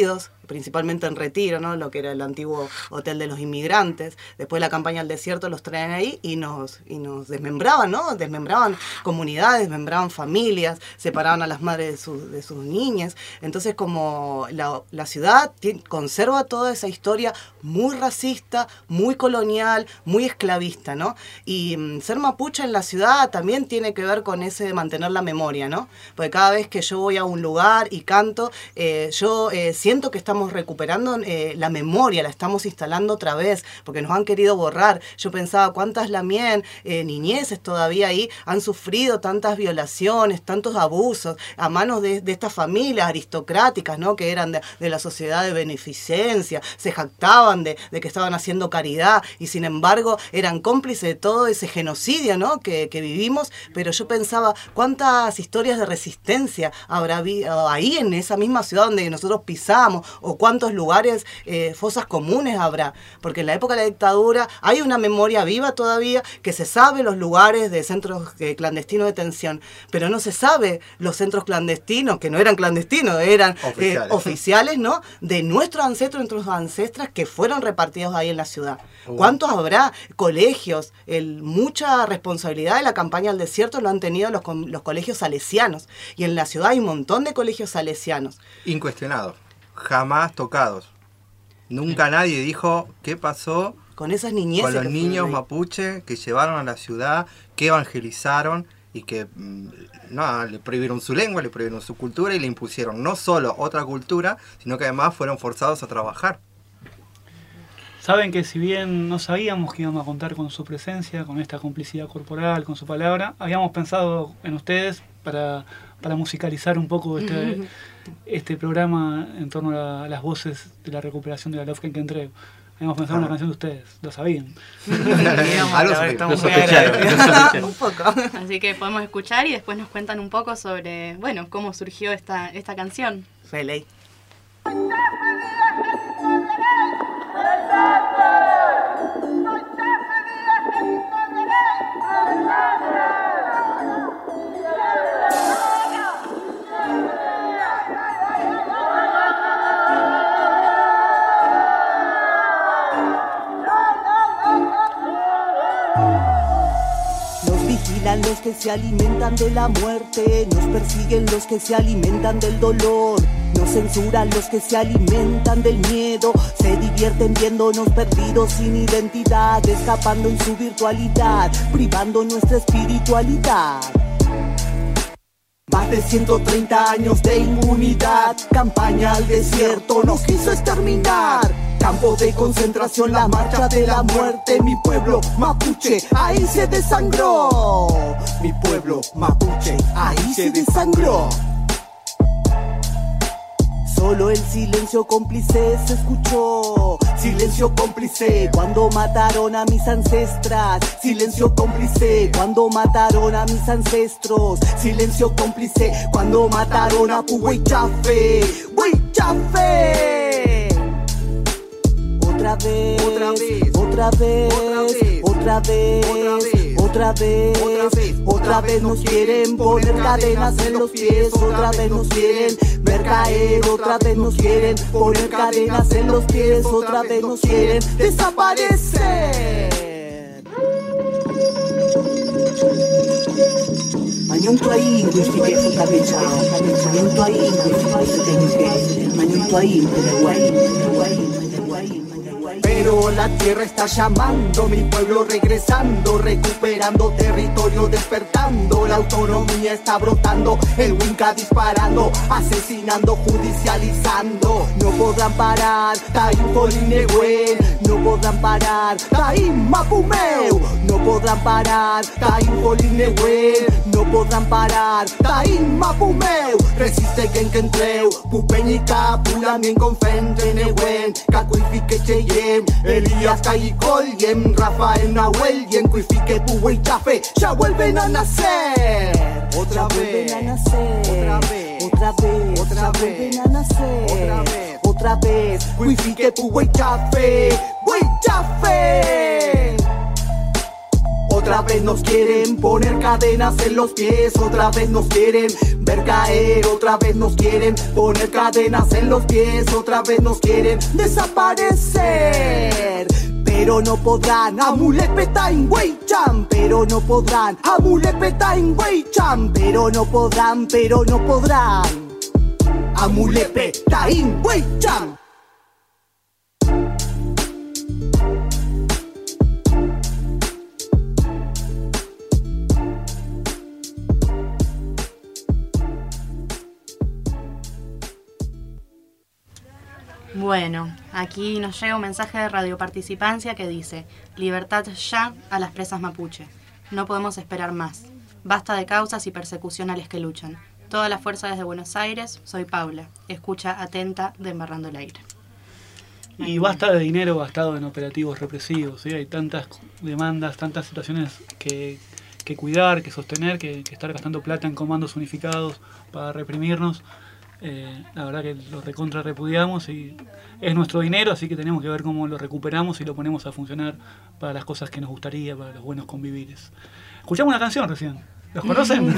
principalmente en Retiro, ¿no? Lo que era el antiguo Hotel de los Inmigrantes. Después de la campaña al desierto los traen ahí y nos, y nos desmembraban, ¿no? Desmembraban comunidades, desmembraban familias, separaban a las madres de, su, de sus niñas. Entonces, como la, la ciudad tiene, conserva toda esa historia muy racista, muy colonial, muy esclavista, ¿no? Y um, ser mapuche en la ciudad también tiene que ver con ese de mantener la memoria, ¿no? Porque cada vez que yo voy a un lugar y canto, eh, yo eh, siento que estamos recuperando eh, la memoria, la estamos instalando otra vez, porque nos han querido borrar. Yo pensaba cuántas lamien, eh, niñeces todavía ahí han sufrido tantas violaciones, tantos abusos a manos de, de estas familias aristocráticas, ¿no? Que eran de, de la sociedad de beneficencia, se jactaban de, de que estaban haciendo caridad y sin embargo eran cómplices de todo ese genocidio, ¿no? que, que vivimos. Pero yo pensaba cuántas historias de resistencia habrá habido ahí en esa misma ciudad donde nosotros pisamos, o cuántos lugares, eh, fosas comunes habrá, porque en la época de la dictadura hay una memoria viva todavía, que se sabe los lugares de centros eh, clandestinos de detención, pero no se sabe los centros clandestinos, que no eran clandestinos, eran oficiales, eh, oficiales ¿no? De nuestros ancestros, nuestros ancestras que fueron repartidos ahí en la ciudad. Uh. ¿Cuántos habrá? Colegios, el, mucha responsabilidad de la campaña al desierto lo han tenido los, los colegios salesianos, y en la ciudad hay un montón de colegios salesianos. Incuestionados, jamás tocados. Nunca sí. Nadie dijo qué pasó con esas niñeces, con los niños mapuche que llevaron a la ciudad, que evangelizaron y que no, le prohibieron su lengua, le prohibieron su cultura y le impusieron no solo otra cultura, sino que además fueron forzados a trabajar. Saben que si bien no sabíamos que íbamos a contar con su presencia, con esta complicidad corporal, con su palabra, habíamos pensado en ustedes para, para musicalizar un poco este, este programa en torno a las voces de la recuperación de la Lofken que entrego. Habíamos pensado en una canción de ustedes, lo sabían. Un poco. Así que podemos escuchar y después nos cuentan un poco sobre, bueno, cómo surgió esta, esta canción. Feliz. Los que se alimentan de la muerte, nos persiguen los que se alimentan del dolor, nos censuran los que se alimentan del miedo, se divierten viéndonos perdidos sin identidad, escapando en su virtualidad, privando nuestra espiritualidad. Más de ciento treinta años de inmunidad, campaña al desierto nos quiso exterminar. Campo de concentración, la marcha de la muerte. Mi pueblo mapuche, ahí se desangró. Mi pueblo mapuche, ahí se desangró. Solo el silencio cómplice se escuchó. Silencio cómplice cuando mataron a mis ancestras. Silencio cómplice cuando mataron a mis ancestros. Silencio cómplice cuando mataron a Puhuaychafe. ¡Huaychafe! Otra vez, otra vez, otra vez, otra vez, otra vez, otra vez, otra vez nos quieren poner cadenas en los pies, otra vez nos quieren ver caer, otra vez nos quieren poner cadenas en los pies, otra vez nos quieren desaparecer. Mañonto ahí, wifike futabecha, mañonto ahí, wifike, mañonto ahí, pero la tierra está llamando, mi pueblo regresando, recuperando territorio, despertando, la autonomía está brotando, el Winca disparando, asesinando, judicializando. No podrán parar, Taín Polinehuen, no podrán parar, Taín Mapumeu, no podrán parar, Taín Polinehuen, no podrán parar, Taín Mapumeu. Resiste quien que entreu, Pupeñica, Pulamien con Fentenehuen, Cacuifique Cheyem, Elías Cayicoliem, Rafael Nahuel, y en Cuifique Puhuaychafe ya vuelven a nacer. Otra vez, a nacer. Otra vez, otra vez, otra vez, vuelven a nacer. Otra vez, otra vez, Cuifique Puhuaychafe, Huaychafe. Otra otra vez nos quieren poner cadenas en los pies, otra vez nos quieren ver caer, otra vez nos quieren poner cadenas en los pies, otra vez nos quieren desaparecer. Pero no podrán, Amulepetain Weichan, pero no podrán, Amulepetain Weichan, pero no podrán, pero no podrán, Amulepetain Weichan. Bueno, aquí nos llega un mensaje de radioparticipancia que dice: libertad ya a las presas mapuche. No podemos esperar más. Basta de causas y persecución a los que luchan. Toda la fuerza desde Buenos Aires, soy Paula. Escucha atenta de Embarrando el Aire. Y basta de dinero gastado en operativos represivos, ¿sí? Hay tantas demandas, tantas situaciones que, que cuidar, que sostener, que, que estar gastando plata en comandos unificados para reprimirnos. Eh, la verdad que lo recontra repudiamos y es nuestro dinero, así que tenemos que ver cómo lo recuperamos y lo ponemos a funcionar para las cosas que nos gustaría, para los buenos convivires. Escuchamos una canción recién. ¿Los conocen?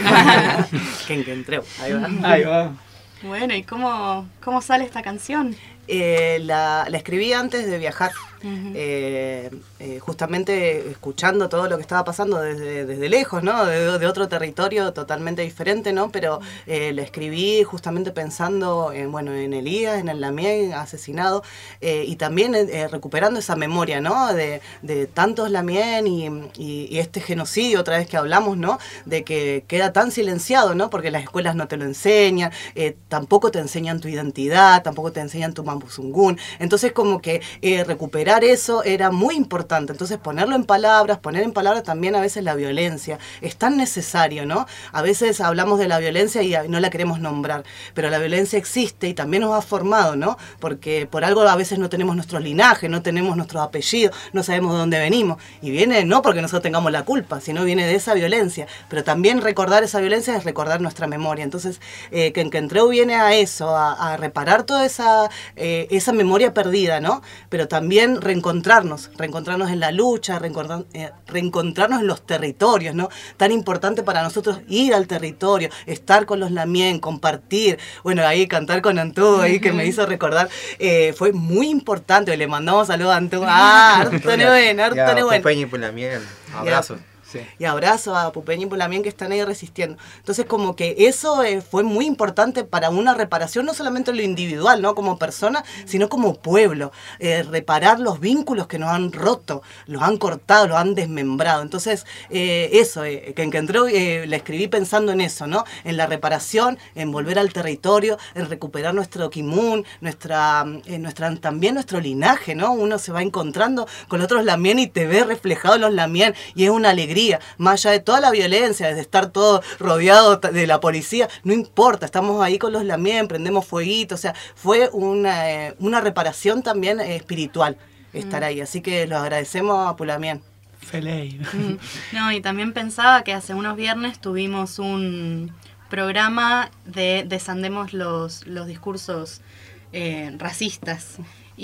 Quien que entró. Ahí va. Ahí va. Bueno, ¿y cómo, cómo sale esta canción? Eh, la, la escribí antes de viajar. Uh-huh. eh, eh, justamente escuchando todo lo que estaba pasando desde, desde lejos, ¿no? De, de otro territorio totalmente diferente, ¿no? Pero eh, la escribí justamente pensando en, bueno, en Elías, en el Lamien asesinado, eh, y también eh, recuperando esa memoria, ¿no? De, de tantos Lamien y, y, y este genocidio, otra vez que hablamos, ¿no? De que queda tan silenciado, ¿no? Porque las escuelas no te lo enseñan, eh, tampoco te enseñan tu identidad, tampoco te enseñan tu mapuzungún. Entonces como que eh, recuperar eso era muy importante. Entonces ponerlo en palabras, poner en palabras también a veces la violencia, es tan necesario, ¿no? A veces hablamos de la violencia y no la queremos nombrar, pero la violencia existe y también nos ha formado, ¿no? Porque por algo a veces no tenemos nuestro linaje, no tenemos nuestros apellidos, no sabemos de dónde venimos. Y viene no porque nosotros tengamos la culpa, sino viene de esa violencia. Pero también recordar esa violencia es recordar nuestra memoria. Entonces, eh, que en Kentreu viene a eso, a, a reparar toda esa, eh, esa memoria perdida, ¿no? Pero también reencontrarnos, reencontrarnos en la lucha, reencontrar, eh, reencontrarnos en los territorios, ¿no? Tan importante para nosotros ir al territorio, estar con los Lamien, compartir, bueno, ahí cantar con Antú, ahí que me hizo recordar, eh, fue muy importante, le mandamos saludos a Antú, ah, harto bueno, harto bueno. Pupeña y Pulamien, abrazo. Sí. Y abrazo a Pupeña y Pulamien que están ahí resistiendo. Entonces como que eso eh, fue muy importante para una reparación, no solamente en lo individual, ¿no? Como persona, sino como pueblo. Eh, reparar los vínculos que nos han roto, los han cortado, los han desmembrado. Entonces eh, eso, eh, que en Kentreu eh, la escribí pensando en eso, ¿no? En la reparación, en volver al territorio, en recuperar nuestro kimun, nuestra, eh, nuestra, también nuestro linaje, ¿no? Uno se va encontrando con otros Lamien y te ve reflejado en los Lamien y es una alegría. Más allá de toda la violencia, desde estar todo rodeado de la policía, no importa, estamos ahí con los Lamien, prendemos fueguito, o sea, fue una, eh, una reparación también eh, espiritual estar mm. ahí, así que los agradecemos a Pulamien. Feliz. Mm. No, y también pensaba que hace unos viernes tuvimos un programa de desandemos los, los discursos eh, racistas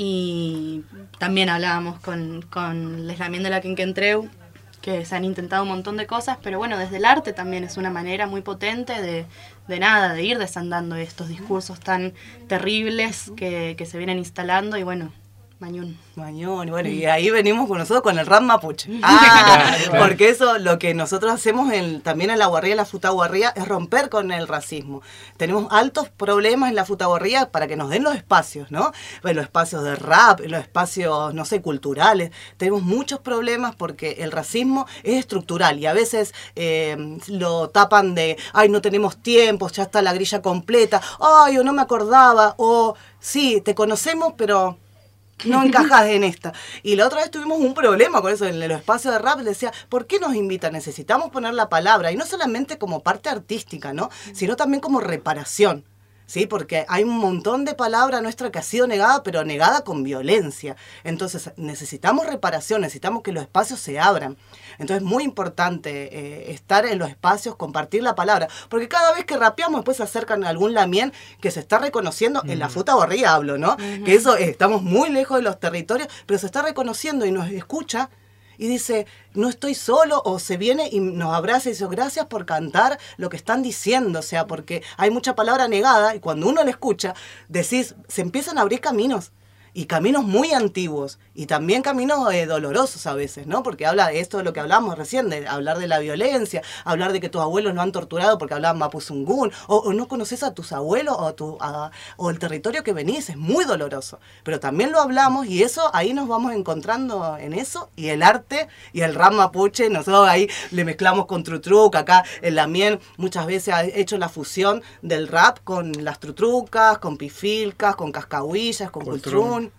y también hablábamos con, con les Lamien de la Quinquentreu, que se han intentado un montón de cosas, pero bueno, desde el arte también es una manera muy potente de, de nada, de ir desandando estos discursos tan terribles que, que se vienen instalando y bueno, Mañún. Mañún, bueno, y ahí venimos con nosotros con el rap mapuche. Ah, porque eso, lo que nosotros hacemos en, también en la guarría, en la futaguarría, es romper con el racismo. Tenemos altos problemas en la futaguarría para que nos den los espacios, ¿no? En los espacios de rap, en los espacios, no sé, culturales. Tenemos muchos problemas porque el racismo es estructural y a veces eh, lo tapan de, ay, no tenemos tiempo, ya está la grilla completa, ay, o no me acordaba, o sí, te conocemos, pero no encajas en esta. Y la otra vez tuvimos un problema con eso en el espacio de rap. Le decía, ¿por qué nos invitan? Necesitamos poner la palabra. Y no solamente como parte artística, ¿no? Sino también como reparación. ¿Sí? Porque hay un montón de palabra nuestra que ha sido negada, pero negada con violencia. Entonces necesitamos reparación, necesitamos que los espacios se abran. Entonces es muy importante eh, estar en los espacios, compartir la palabra. Porque cada vez que rapeamos después se acercan a algún Lamien que se está reconociendo, uh-huh. en la futaguarría hablo, ¿no? Uh-huh. Que eso, eh, estamos muy lejos de los territorios, pero se está reconociendo y nos escucha. y dice, no estoy solo, o se viene y nos abraza y dice, gracias por cantar lo que están diciendo, o sea, porque hay mucha palabra negada y cuando uno la escucha, decís, se empiezan a abrir caminos. Y caminos muy antiguos, y también caminos eh, dolorosos a veces, ¿no? Porque habla de esto de lo que hablamos recién, de hablar de la violencia, hablar de que tus abuelos lo han torturado porque hablaban mapuzungún, o, o no conoces a tus abuelos o, tu, a, o el territorio que venís, es muy doloroso. Pero también lo hablamos y eso, ahí nos vamos encontrando en eso, y el arte y el rap mapuche, nosotros ahí le mezclamos con trutruc, acá el Lamien muchas veces ha hecho la fusión del rap con las trutrucas, con pifilcas, con cascahuillas, con cultrún.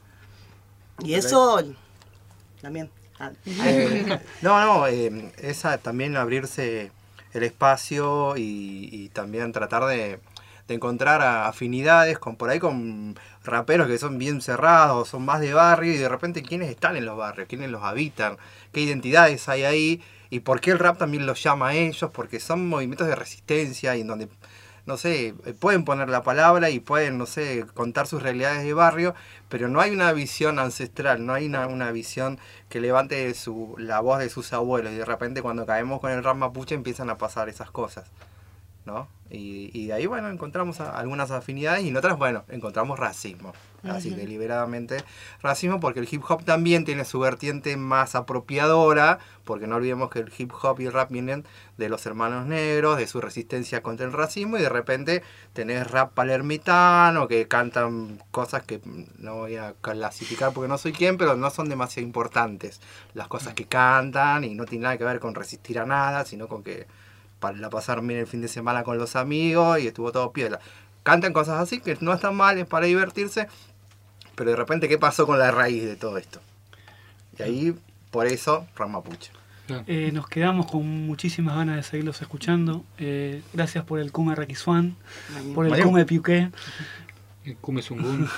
Y eso también. Ah. Eh, no, no, eh, esa también abrirse el espacio y, y también tratar de, de encontrar afinidades con por ahí con raperos que son bien cerrados, son más de barrio y de repente quiénes están en los barrios, quiénes los habitan, qué identidades hay ahí y por qué el rap también los llama a ellos, porque son movimientos de resistencia y en donde, no sé, pueden poner la palabra y pueden, no sé, contar sus realidades de barrio, pero no hay una visión ancestral, no hay una, una visión que levante su, la voz de sus abuelos. Y de repente cuando caemos con el rap mapuche empiezan a pasar esas cosas, ¿no? Y, y de ahí, bueno, encontramos a, algunas afinidades y en otras, bueno, encontramos racismo. Así, uh-huh. deliberadamente racismo, porque el hip hop también tiene su vertiente más apropiadora, porque no olvidemos que el hip hop y el rap vienen de los hermanos negros, de su resistencia contra el racismo, y de repente tenés rap palermitano, que cantan cosas que no voy a clasificar porque no soy quien, pero no son demasiado importantes las cosas que cantan, y no tiene nada que ver con resistir a nada, sino con que para la pasar bien el fin de semana con los amigos y estuvo todo piola. Cantan cosas así que no están mal, es para divertirse, pero de repente, ¿qué pasó con la raíz de todo esto? Y ahí, por eso, rap mapuche. Eh, nos quedamos con muchísimas ganas de seguirlos escuchando. Eh, gracias por el Kume Raquisuan, por el Kume Piuqué. El Kume Zungún.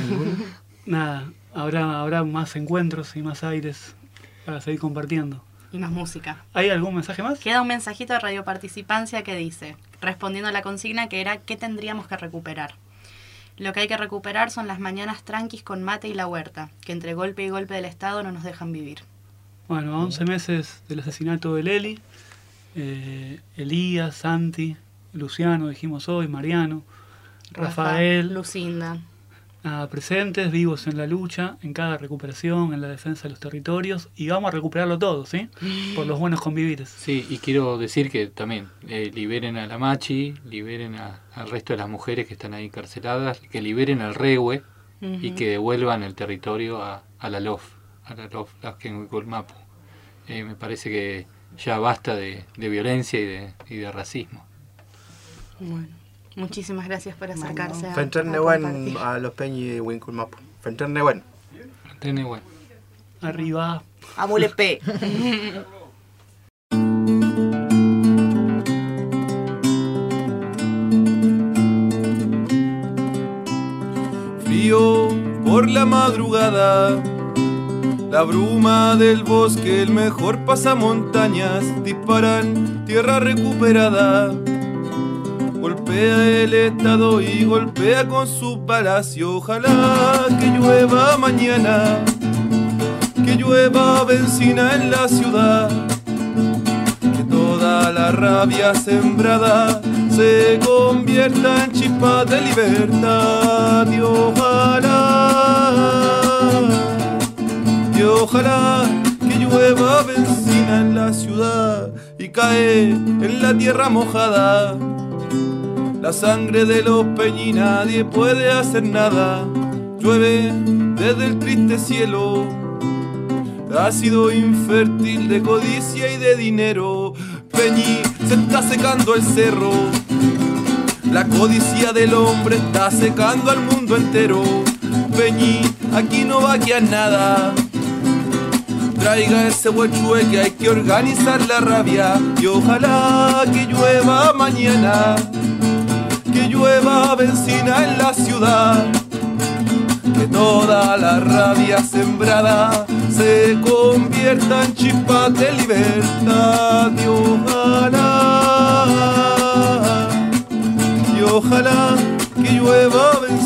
Nada, habrá, habrá más encuentros y más aires para seguir compartiendo. Y más música. ¿Hay algún mensaje más? Queda un mensajito de Radio Participancia que dice, respondiendo a la consigna que era ¿qué tendríamos que recuperar? Lo que hay que recuperar son las mañanas tranquis con mate y la huerta, que entre golpe y golpe del Estado no nos dejan vivir. Bueno, a once meses del asesinato de Leli, eh, Elías, Santi, Luciano, dijimos hoy, Mariano, Rafael, Lucinda. Nada, presentes, vivos en la lucha, en cada recuperación, en la defensa de los territorios, y vamos a recuperarlo todo, ¿sí? Por los buenos convivires. Sí, y quiero decir que también eh, liberen a la Machi, liberen a, al resto de las mujeres que están ahí encarceladas, que liberen al Rehue uh-huh. y que devuelvan el territorio a, a la L O F, a la L O F, Laskenhuiculmapu. Eh, me parece que ya basta de, de violencia y de, y de racismo. Bueno. Muchísimas gracias por acercarse a, Fenterne buen a los Peñi de Huincul-Mapu. Fenterne buen. Fenterne buen. Arriba. Amulepe. Frío por la madrugada, la bruma del bosque, el mejor pasamontañas, disparan tierra recuperada. Golpea el Estado y golpea con su palacio. Ojalá que llueva mañana, que llueva benzina en la ciudad, que toda la rabia sembrada se convierta en chispas de libertad. Y ojalá, y ojalá que llueva benzina en la ciudad y cae en la tierra mojada la sangre de los Peñi, nadie puede hacer nada. Llueve desde el triste cielo, ácido infértil de codicia y de dinero. Peñi, se está secando el cerro, la codicia del hombre está secando al mundo entero. Peñi, aquí no va a quedar nada. Traiga ese huechue que hay que organizar la rabia. Y ojalá que llueva mañana, que llueva benzina en la ciudad, que toda la rabia sembrada se convierta en chispas de libertad. Y ojalá, y ojalá que llueva benzina